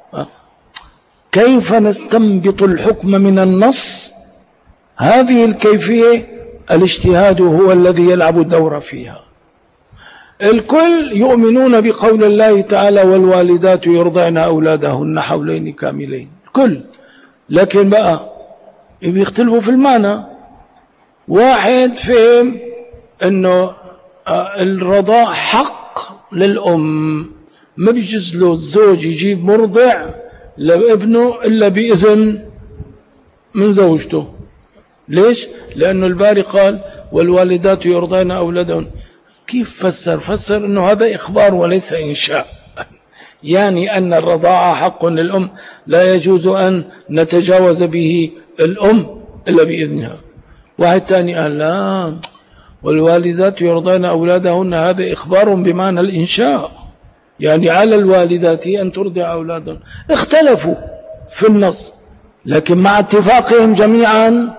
كيف نستنبط الحكم من النص؟ هذه الكيفية الاجتهاد هو الذي يلعب الدور فيها. الكل يؤمنون بقول الله تعالى والوالدات يرضعن أولادهن حولين كاملين، الكل، لكن بقى بيختلفوا في المعنى. واحد فهم انه الرضاع حق للأم، ما بيجوز له الزوج يجيب مرضع لابنه إلا بإذن من زوجته. ليش؟ لأنه الباري قال والوالدات يرضعن أولادهن. كيف فسر انه هذا إخبار وليس إنشاء، يعني أن الرضاعة حق للأم لا يجوز أن نتجاوز به الأم إلا بإذنها. واحد تاني قال لا، والوالدات يرضعن أولادهن هذا إخبار بمعنى الإنشاء، يعني على الوالدات أن ترضع أولادهن. اختلفوا في النص، لكن مع اتفاقهم جميعا.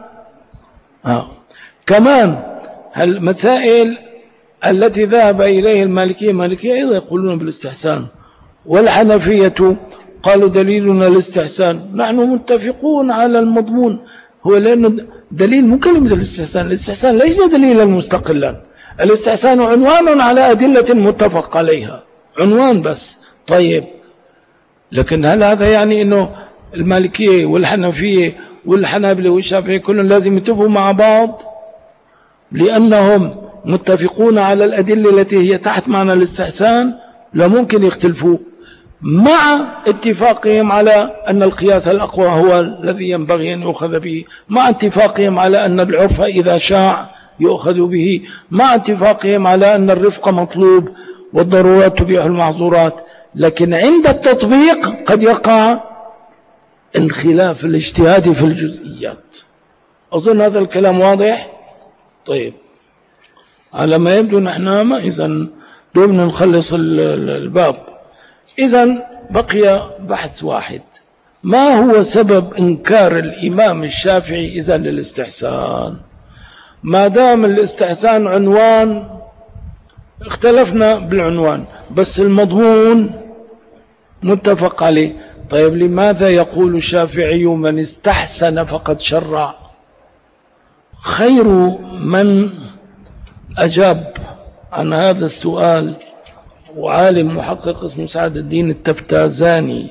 كمان المسائل التي ذهب إليه المالكية أيضا يقولون بالاستحسان، والحنفية قالوا دليلنا الاستحسان. نحن متفقون على المضمون، هو لأنه دليل مو كلمة الاستحسان. الاستحسان ليس دليلا مستقلا، الاستحسان عنوان على أدلة متفق عليها، عنوان بس. طيب، لكن هل هذا يعني أنه المالكية والحنفية والحنابلة والشافعية كلهم لازم يتفقوا مع بعض لأنهم متفقون على الأدلة التي هي تحت معنى الاستحسان؟ لا، ممكن يختلفوا مع اتفاقهم على أن القياس الأقوى هو الذي ينبغي أن يؤخذ به، مع اتفاقهم على أن العرف إذا شاع يؤخذ به، مع اتفاقهم على أن الرفق مطلوب والضرورات تبيح المحظورات. لكن عند التطبيق قد يقع الخلاف الاجتهادي في الجزئيات. أظن هذا الكلام واضح. طيب، على ما يبدو نحن ما إذن دوبنا نخلص الباب. إذن بقي بحث واحد، ما هو سبب إنكار الإمام الشافعي إذن للاستحسان؟ ما دام الاستحسان عنوان اختلفنا بالعنوان، بس المضمون متفق عليه. طيب، لماذا يقول الشافعي من استحسن فقد شرع؟ خير من أجاب عن هذا السؤال وعالم محقق اسمه سعد الدين التفتازاني،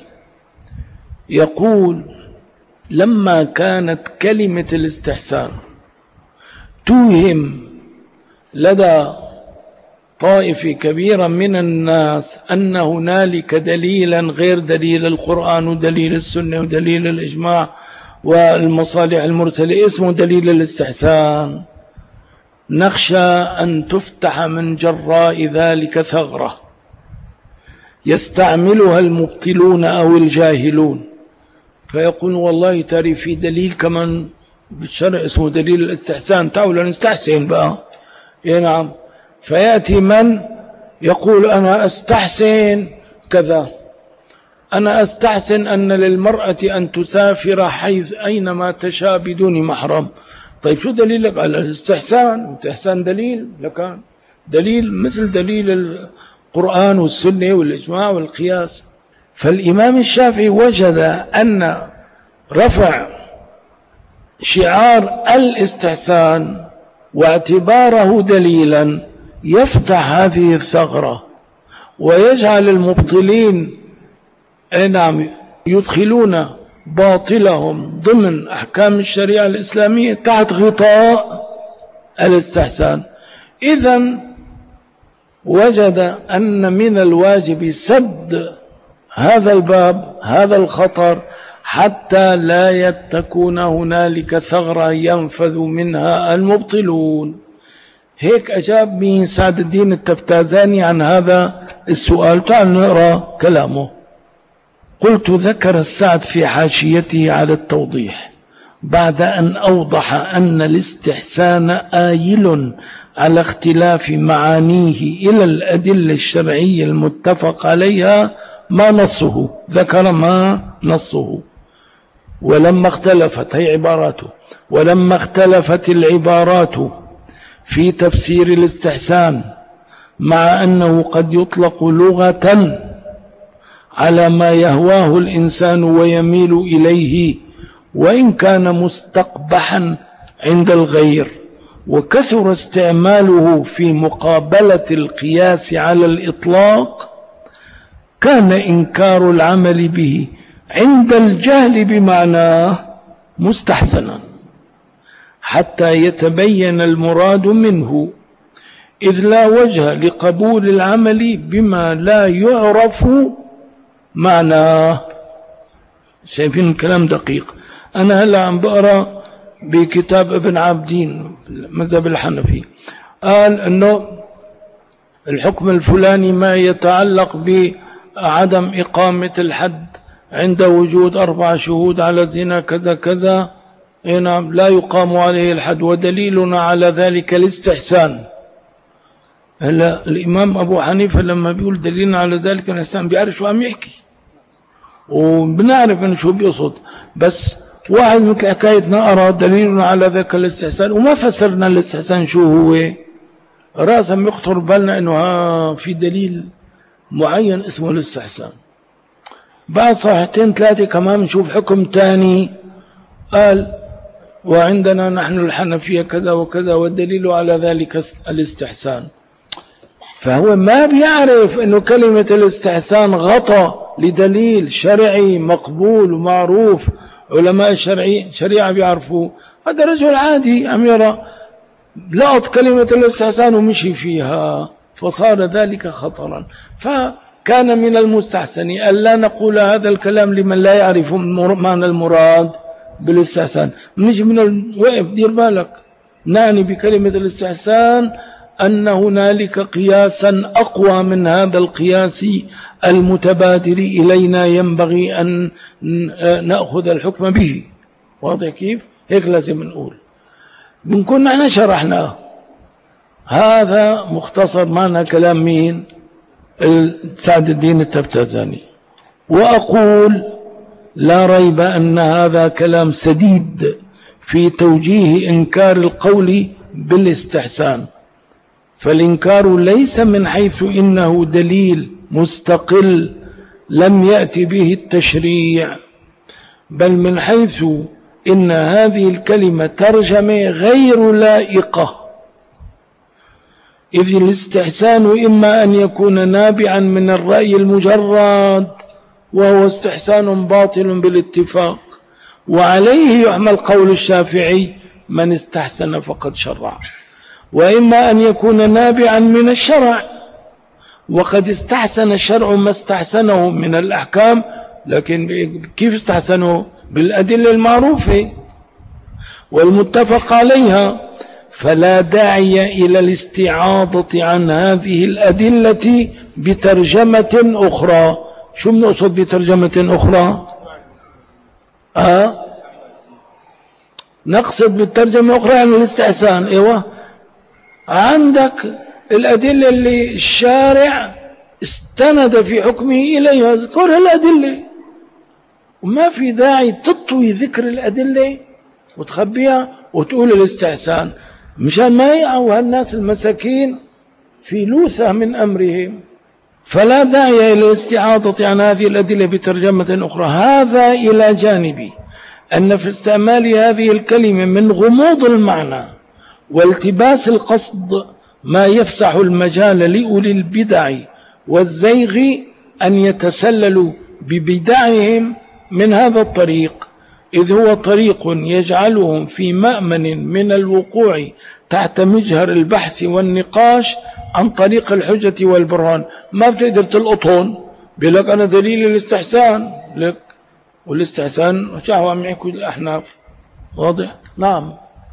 يقول لما كانت كلمة الاستحسان توهم لدى طائفة كبيرة من الناس أن هنالك دليلا غير دليل القرآن ودليل السنة ودليل الإجماع والمصالح المرسلة اسمه دليل الاستحسان، نخشى أن تفتح من جراء ذلك ثغرة يستعملها المبطلون أو الجاهلون، فيقول والله ترى في دليل كمان بالشرع اسمه دليل الاستحسان، تعالوا نستحسن بقى. نعم، فيأتي من يقول أنا أستحسن كذا، أنا أستحسن أن للمرأة أن تسافر حيث أينما تشاء بدون محرم. طيب، شو دليلك على الاستحسان؟ الاستحسان دليل لكان دليل مثل دليل القرآن والسنة والإجماع والقياس. فالإمام الشافعي وجد أن رفع شعار الاستحسان واعتباره دليلا يفتح هذه الثغرة ويجعل المبطلين يدخلون باطلهم ضمن أحكام الشريعة الإسلامية تحت غطاء الاستحسان. إذن وجد أن من الواجب سد هذا الباب، هذا الخطر، حتى لا تكون هنالك ثغرة ينفذ منها المبطلون. هيك أجاب مين؟ سعد الدين التفتازاني عن هذا السؤال. تعال نقرأ كلامه. قلت: ذكر السعد في حاشيته على التوضيح بعد أن أوضح أن الاستحسان آيل على اختلاف معانيه إلى الأدلة الشرعية المتفق عليها ما نصه، ذكر ما نصه. ولما اختلفت، هي عباراته، ولما اختلفت العبارات في تفسير الاستحسان مع أنه قد يطلق لغة على ما يهواه الإنسان ويميل إليه وإن كان مستقبحا عند الغير، وكثر استعماله في مقابلة القياس على الإطلاق، كان إنكار العمل به عند الجهل بمعناه مستحسنا حتى يتبين المراد منه، إذ لا وجه لقبول العمل بما لا يعرف معناه. شايفين الكلام دقيق؟ أنا هلأ عم بقرأ بكتاب ابن عابدين مذهب الحنفي، قال أنه الحكم الفلاني ما يتعلق بعدم إقامة الحد عند وجود 4 شهود على زنا كذا كذا، نعم لا يقام عليه الحد، ودليلنا على ذلك الاستحسان. هلا الإمام أبو حنيفة لما بيقول دليلنا على ذلك الاستحسان بيعرف شو عم يحكي، وبنعرف انه شو بيقصد، بس واحد مثل حكايتنا أرى دليلنا على ذلك الاستحسان وما فسرنا الاستحسان شو هو، رأسا يخطر بالنا انه في دليل معين اسمه الاستحسان. بعد صفحتين 3 كمان نشوف حكم تاني، قال وعندنا نحن الحنفية كذا وكذا والدليل على ذلك الاستحسان. فهو ما بيعرف انه كلمة الاستحسان غطى لدليل شرعي مقبول ومعروف، علماء الشريعة بيعرفوا. هذا رجل عادي عم يرى لقط كلمة الاستحسان ومشي فيها، فصار ذلك خطرا. فكان من المستحسن ألا نقول هذا الكلام لمن لا يعرف معنى المراد بالاستحسان. نجي من الوقف دير بالك، نعني بكلمة الاستحسان أن هنالك قياسا أقوى من هذا القياس المتبادر إلينا ينبغي أن نأخذ الحكم به. واضح كيف؟ هيك لازم نقول، بنكون نحن شرحناه. هذا مختصر معنى كلام مين؟ سعد الدين التفتازاني. وأقول لا ريب أن هذا كلام سديد في توجيه إنكار القول بالاستحسان، فالإنكار ليس من حيث إنه دليل مستقل لم يأتي به التشريع، بل من حيث إن هذه الكلمة ترجمة غير لائقة، إذ الاستحسان إما أن يكون نابعا من الرأي المجرد وهو استحسان باطل بالاتفاق، وعليه يحمل قول الشافعي من استحسن فقد شرع، وإما أن يكون نابعا من الشرع، وقد استحسن الشرع ما استحسنه من الأحكام، لكن كيف استحسنه؟ بالأدلة المعروفة والمتفق عليها، فلا داعي إلى الاستعاضة عن هذه الأدلة بترجمة أخرى. شو بنقصد بترجمة أخرى؟ نقصد بالترجمة الأخرى يعني الاستحسان. ايوه، عندك الأدلة اللي الشارع استند في حكمه إليها، اذكر الأدلة، وما في داعي تطوي ذكر الأدلة وتخبيها وتقول الاستحسان، مشان ما يقعوا هالناس المساكين في لوثة من أمرهم. فلا داعي إلى الاستعاضة عن هذه الأدلة بترجمة أخرى. هذا إلى جانب أن في استعمال هذه الكلمة من غموض المعنى والتباس القصد ما يفسح المجال لأولي البدع والزيغ أن يتسللوا ببدعهم من هذا الطريق، إذ هو طريق يجعلهم في مأمن من الوقوع تحت مجهر البحث والنقاش عن طريق الحجة والبرهان. ما بتقدر تلقطهم، بيقول لك أنا دليل الاستحسان، لك والاستحسان شهوة عم يحكوا الأحناف. واضح؟ نعم.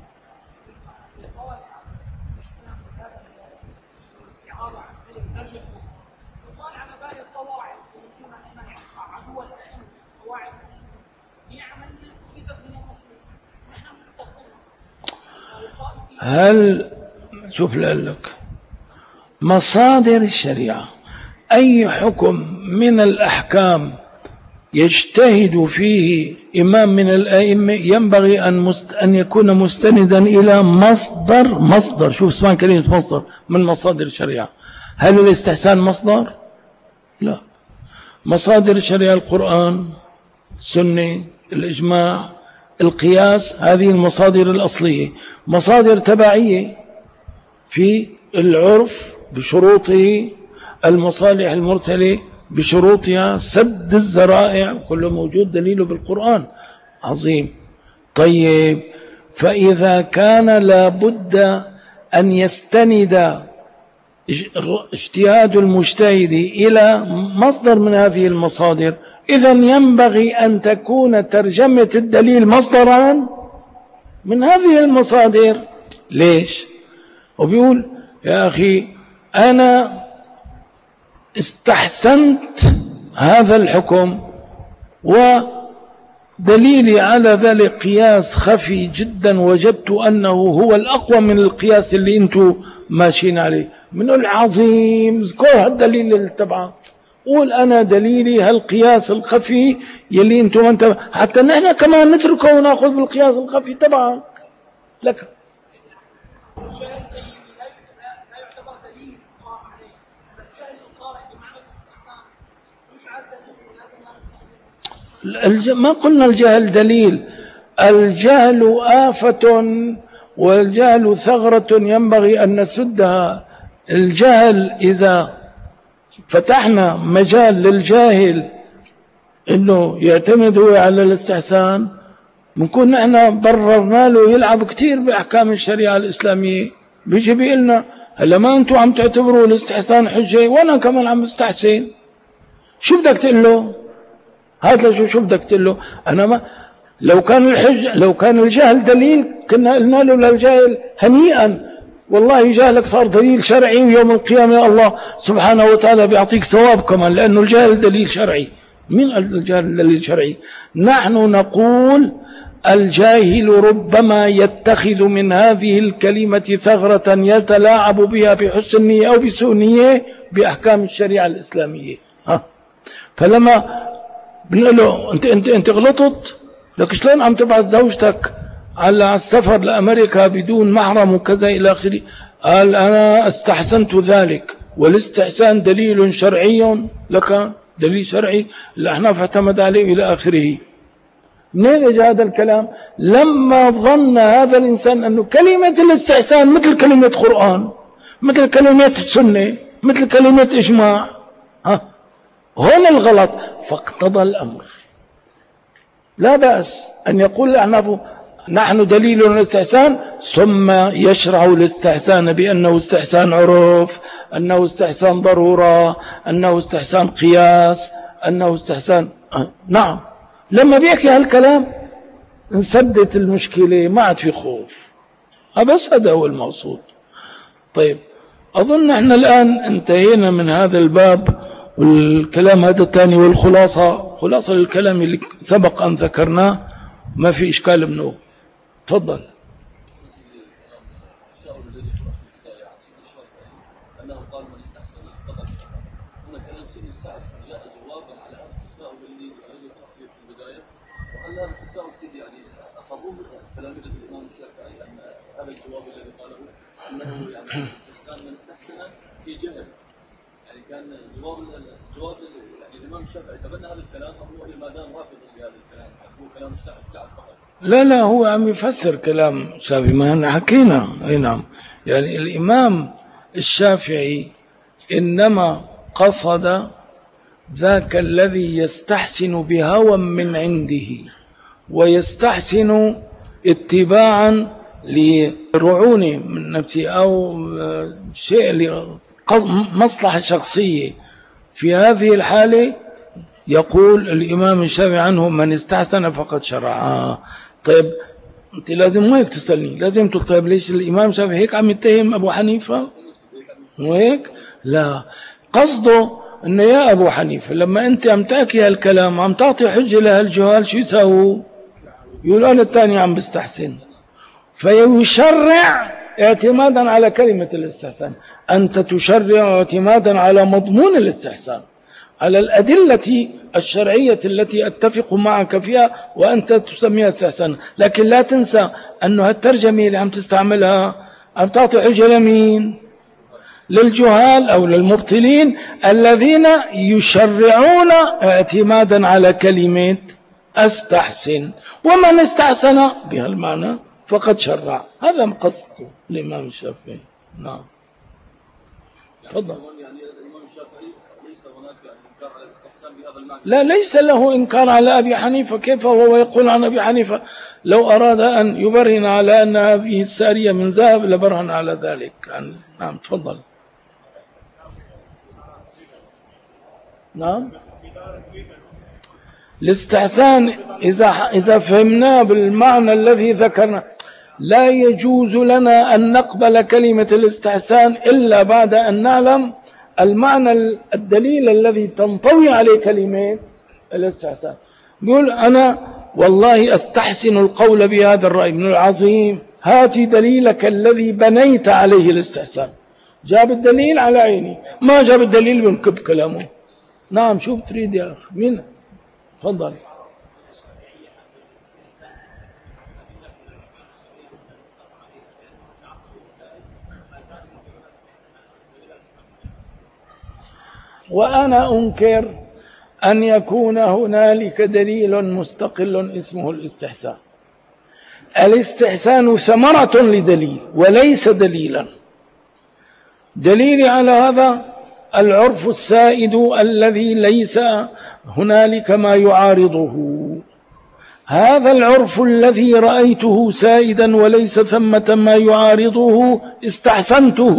هل شوف لك مصادر الشريعة أي حكم من الأحكام يجتهد فيه إمام من الأئمة ينبغي أن يكون مستندا إلى مصدر شوف اسمها كلمة مصدر من مصادر الشريعة. هل الاستحسان مصدر؟ لا. مصادر الشريعة القرآن، السنة، الإجماع، القياس، هذه المصادر الأصلية. مصادر تبعية في العرف بشروطه، المصالح المرسلة بشروطها، سد الذرائع، كله موجود دليله بالقرآن. عظيم. طيب فإذا كان لابد أن يستند اجتهاد المجتهد إلى مصدر من هذه المصادر، إذن ينبغي أن تكون ترجمة الدليل مصدرا من هذه المصادر. ليش؟ وبيقول يا أخي أنا استحسنت هذا الحكم ودليلي على ذلك قياس خفي جدا وجدت أنه هو الأقوى من القياس اللي أنتم ماشيين عليه. من العظيم اذكر الدليل اللي تبعه، قول أنا دليلي هالقياس الخفي يلي أنتم حتى نحن كمان نتركه ونأخذ بالقياس الخفي تبعك لك. ما قلنا الجهل دليل، الجهل آفة والجهل ثغرة ينبغي أن نسدها. الجهل إذا فتحنا مجال للجاهل إنه يعتمد هو على الاستحسان بنكون نحن بررنا له يلعب كتير بأحكام الشريعة الإسلامية. بيجي بيقلنا هلا ما أنتوا عم تعتبروا الاستحسان حجة وأنا كمان عم استحسن، شو بدك تقول له؟ هذا شو بدك تقول له؟ أنا ما لو كان الجهل دليل كنا قلنا له للجاهل هنيئا والله جهلك صار دليل شرعي ويوم القيامة الله سبحانه وتعالى بيعطيك ثواب كمان لأنه الجهل دليل شرعي. مين قال الجهل دليل شرعي؟ نحن نقول الجاهل ربما يتخذ من هذه الكلمة ثغرة يتلاعب بها بحسن النية أو بسوء النية بأحكام الشريعة الإسلامية. فلما بنقول له انت غلطت، لك شلون عم تبعث زوجتك على السفر لأمريكا بدون محرم وكذا إلى آخره؟ قال أنا استحسنت ذلك والاستحسان دليل شرعي لك، دليل شرعي الأحناف اعتمد عليه إلى آخره. منين اجى هذا الكلام؟ لما ظن هذا الإنسان أنه كلمة الاستحسان مثل كلمة قرآن، مثل كلمة سنة، مثل كلمة إجماع. هون الغلط، فاقتضى الأمر. لا بأس أن يقول الأحناف نحن دليل الاستحسان ثم يشرع الاستحسان بأنه استحسان عرف، أنه استحسان ضرورة، أنه استحسان قياس، أنه استحسان نعم. لما بيحكي هالكلام انسدت المشكلة، ما عاد في خوف. بس هذا هو المقصود. طيب أظن احنا الآن انتهينا من هذا الباب، والكلام هذا الثاني والخلاصة للكلام اللي سبق أن ذكرناه ما في إشكال منه. تفضل. أنه قال من استحسن فقط. هنا كلام سيدنا السعد جاء جوابا على هذا التساؤل الذي طرح في البداية، وهل هذا التساؤل سيدي يعني أخذوه تلاميذ الإمام الشافعي أن هذا الجواب الذي قاله أنه يعني الاستحسان من استحسن في جهل، يعني كان جواب يعني الإمام الشافعي تبنى هذا الكلام أم هو ما دام رافض لهذا الكلام هو كلام السعد فقط؟ لا هو عم يفسر كلام الشافعي، ما احنا حكينا. اي نعم، يعني الإمام الشافعي إنما قصد ذاك الذي يستحسن بهوى من عنده ويستحسن اتباعا لرعونه من نفسه أو شيء لمصلحة شخصية. في هذه الحالة يقول الإمام الشافعي عنه من استحسن فقد شرع. طيب أنت لازم ما هيك تسألني، لازم تقول طيب ليش الإمام الشافعي هيك عم يتهم أبو حنيفة وهيك؟ لا، قصده أنه يا أبو حنيفة لما أنت عم تحكي هالكلام عم تعطي حجة لهالجهال شو يساووا؟ يقولوا أنا الثاني عم بستحسن، فيشرع اعتمادا على كلمة الاستحسان. أنت تشرع اعتمادا على مضمون الاستحسان، على الأدلة الشرعية التي أتفق معك فيها وأنت تسميها استحسان. لكن لا تنسى أنه الترجمة اللي عم تستعملها عم تعطي حجة لمين؟ للجهال أو للمبطلين الذين يشرعون اعتمادا على كلمة استحسن، ومن استحسن بهالمعنى فقد شرع. هذا قصد الإمام الشافعي. نعم تفضل.
يعني الإمام الشافعي ليس هناك إنكار على الاستحسان بهذا المعنى؟
لا، ليس له إنكار على أبي حنيفة. كيف هو يقول عن أبي حنيفة؟ لو أراد أن يبرهن على أن هذه السارية من ذهب لبرهن على ذلك. نعم تفضل. نعم الاستحسان إذا فهمناه بالمعنى الذي ذكرنا، لا يجوز لنا أن نقبل كلمة الاستحسان إلا بعد أن نعلم المعنى الدليل الذي تنطوي عليه كلمة الاستحسان. يقول أنا والله أستحسن القول بهذا الرأي من العظيم، هات دليلك الذي بنيت عليه الاستحسان. جاب الدليل على عيني، ما جاب الدليل بنكب كلامه. نعم شو بتريد يا أخي؟ مين؟ تفضل. وأنا أنكر أن يكون هنالك دليل مستقل اسمه الاستحسان. الاستحسان ثمرة لدليل وليس دليلا. دليل على هذا العرف السائد الذي ليس هنالك ما يعارضه. هذا العرف الذي رأيته سائدا وليس ثمة ما يعارضه استحسنته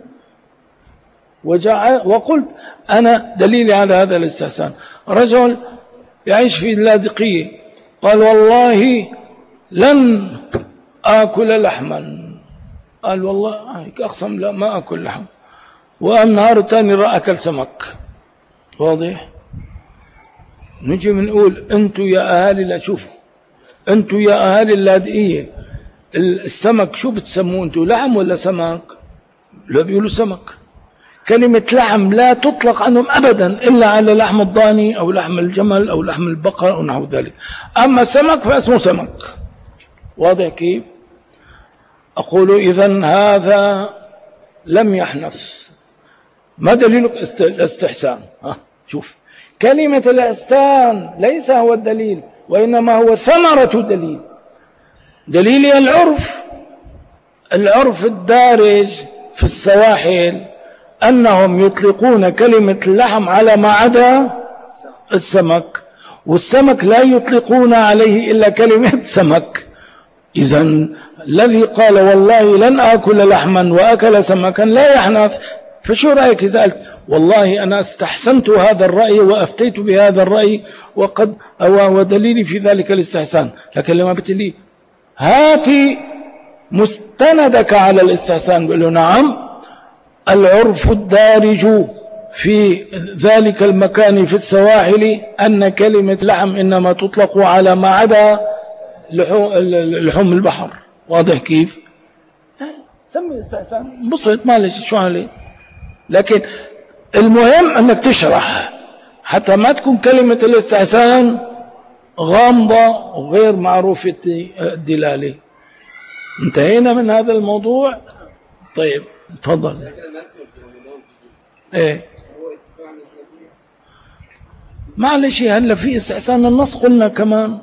وقلت أنا دليلي على هذا الاستحسان. رجل يعيش في اللاذقية قال والله لن آكل لحما. قال والله أقسم لا ما أكل لحم، والنهار الثاني رأى أكل سمك. واضح؟ نجي بنقول أنتوا يا أهالي، لا شوفوا أنتوا يا أهالي اللاذقية السمك شو بتسموه أنتوا، لحم ولا سمك؟ لا بيقولوا سمك. كلمة لحم لا تطلق عنهم أبدا إلا على لحم الضاني أو لحم الجمل أو لحم البقر أو نحو ذلك. أما سمك فاسمه سمك. واضح كيف؟ أقول إذن هذا لم يحنث. ما دليلك الاستحسان؟ شوف كلمة الإحسان ليس هو الدليل، وإنما هو ثمرة دليل. دليلي العرف الدارج في السواحل أنهم يطلقون كلمة اللحم على ما عدا السمك، والسمك لا يطلقون عليه إلا كلمة سمك. إذن الذي قال والله لن آكل لحما وأكل سمكا لا يحنث. فشو رأيك إذا قلت والله أنا استحسنت هذا الرأي وأفتيت بهذا الرأي وقد ودليلي في ذلك الاستحسان، لكن لما بتقولي هاتي مستندك على الاستحسان بقول له نعم العرف الدارج في ذلك المكان في السواحل أن كلمة لحم إنما تطلق على ما عدا لحوم البحر. واضح كيف؟ سمي استحسان بسيط معلش شو عليه، لكن المهم أنك تشرح حتى ما تكون كلمة الاستحسان غامضة وغير معروفة الدلالة. انتهينا من هذا الموضوع. طيب تفضل. ايه معلش هلا في استحسان النص قلنا كمان.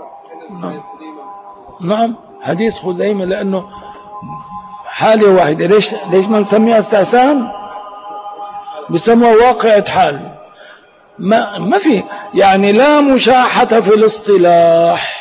نعم حديث خزيمة لأنه حالة واحدة. ليش ما نسميها استحسان؟ بسموها واقعة حال. ما في يعني لا مشاحة في الاصطلاح.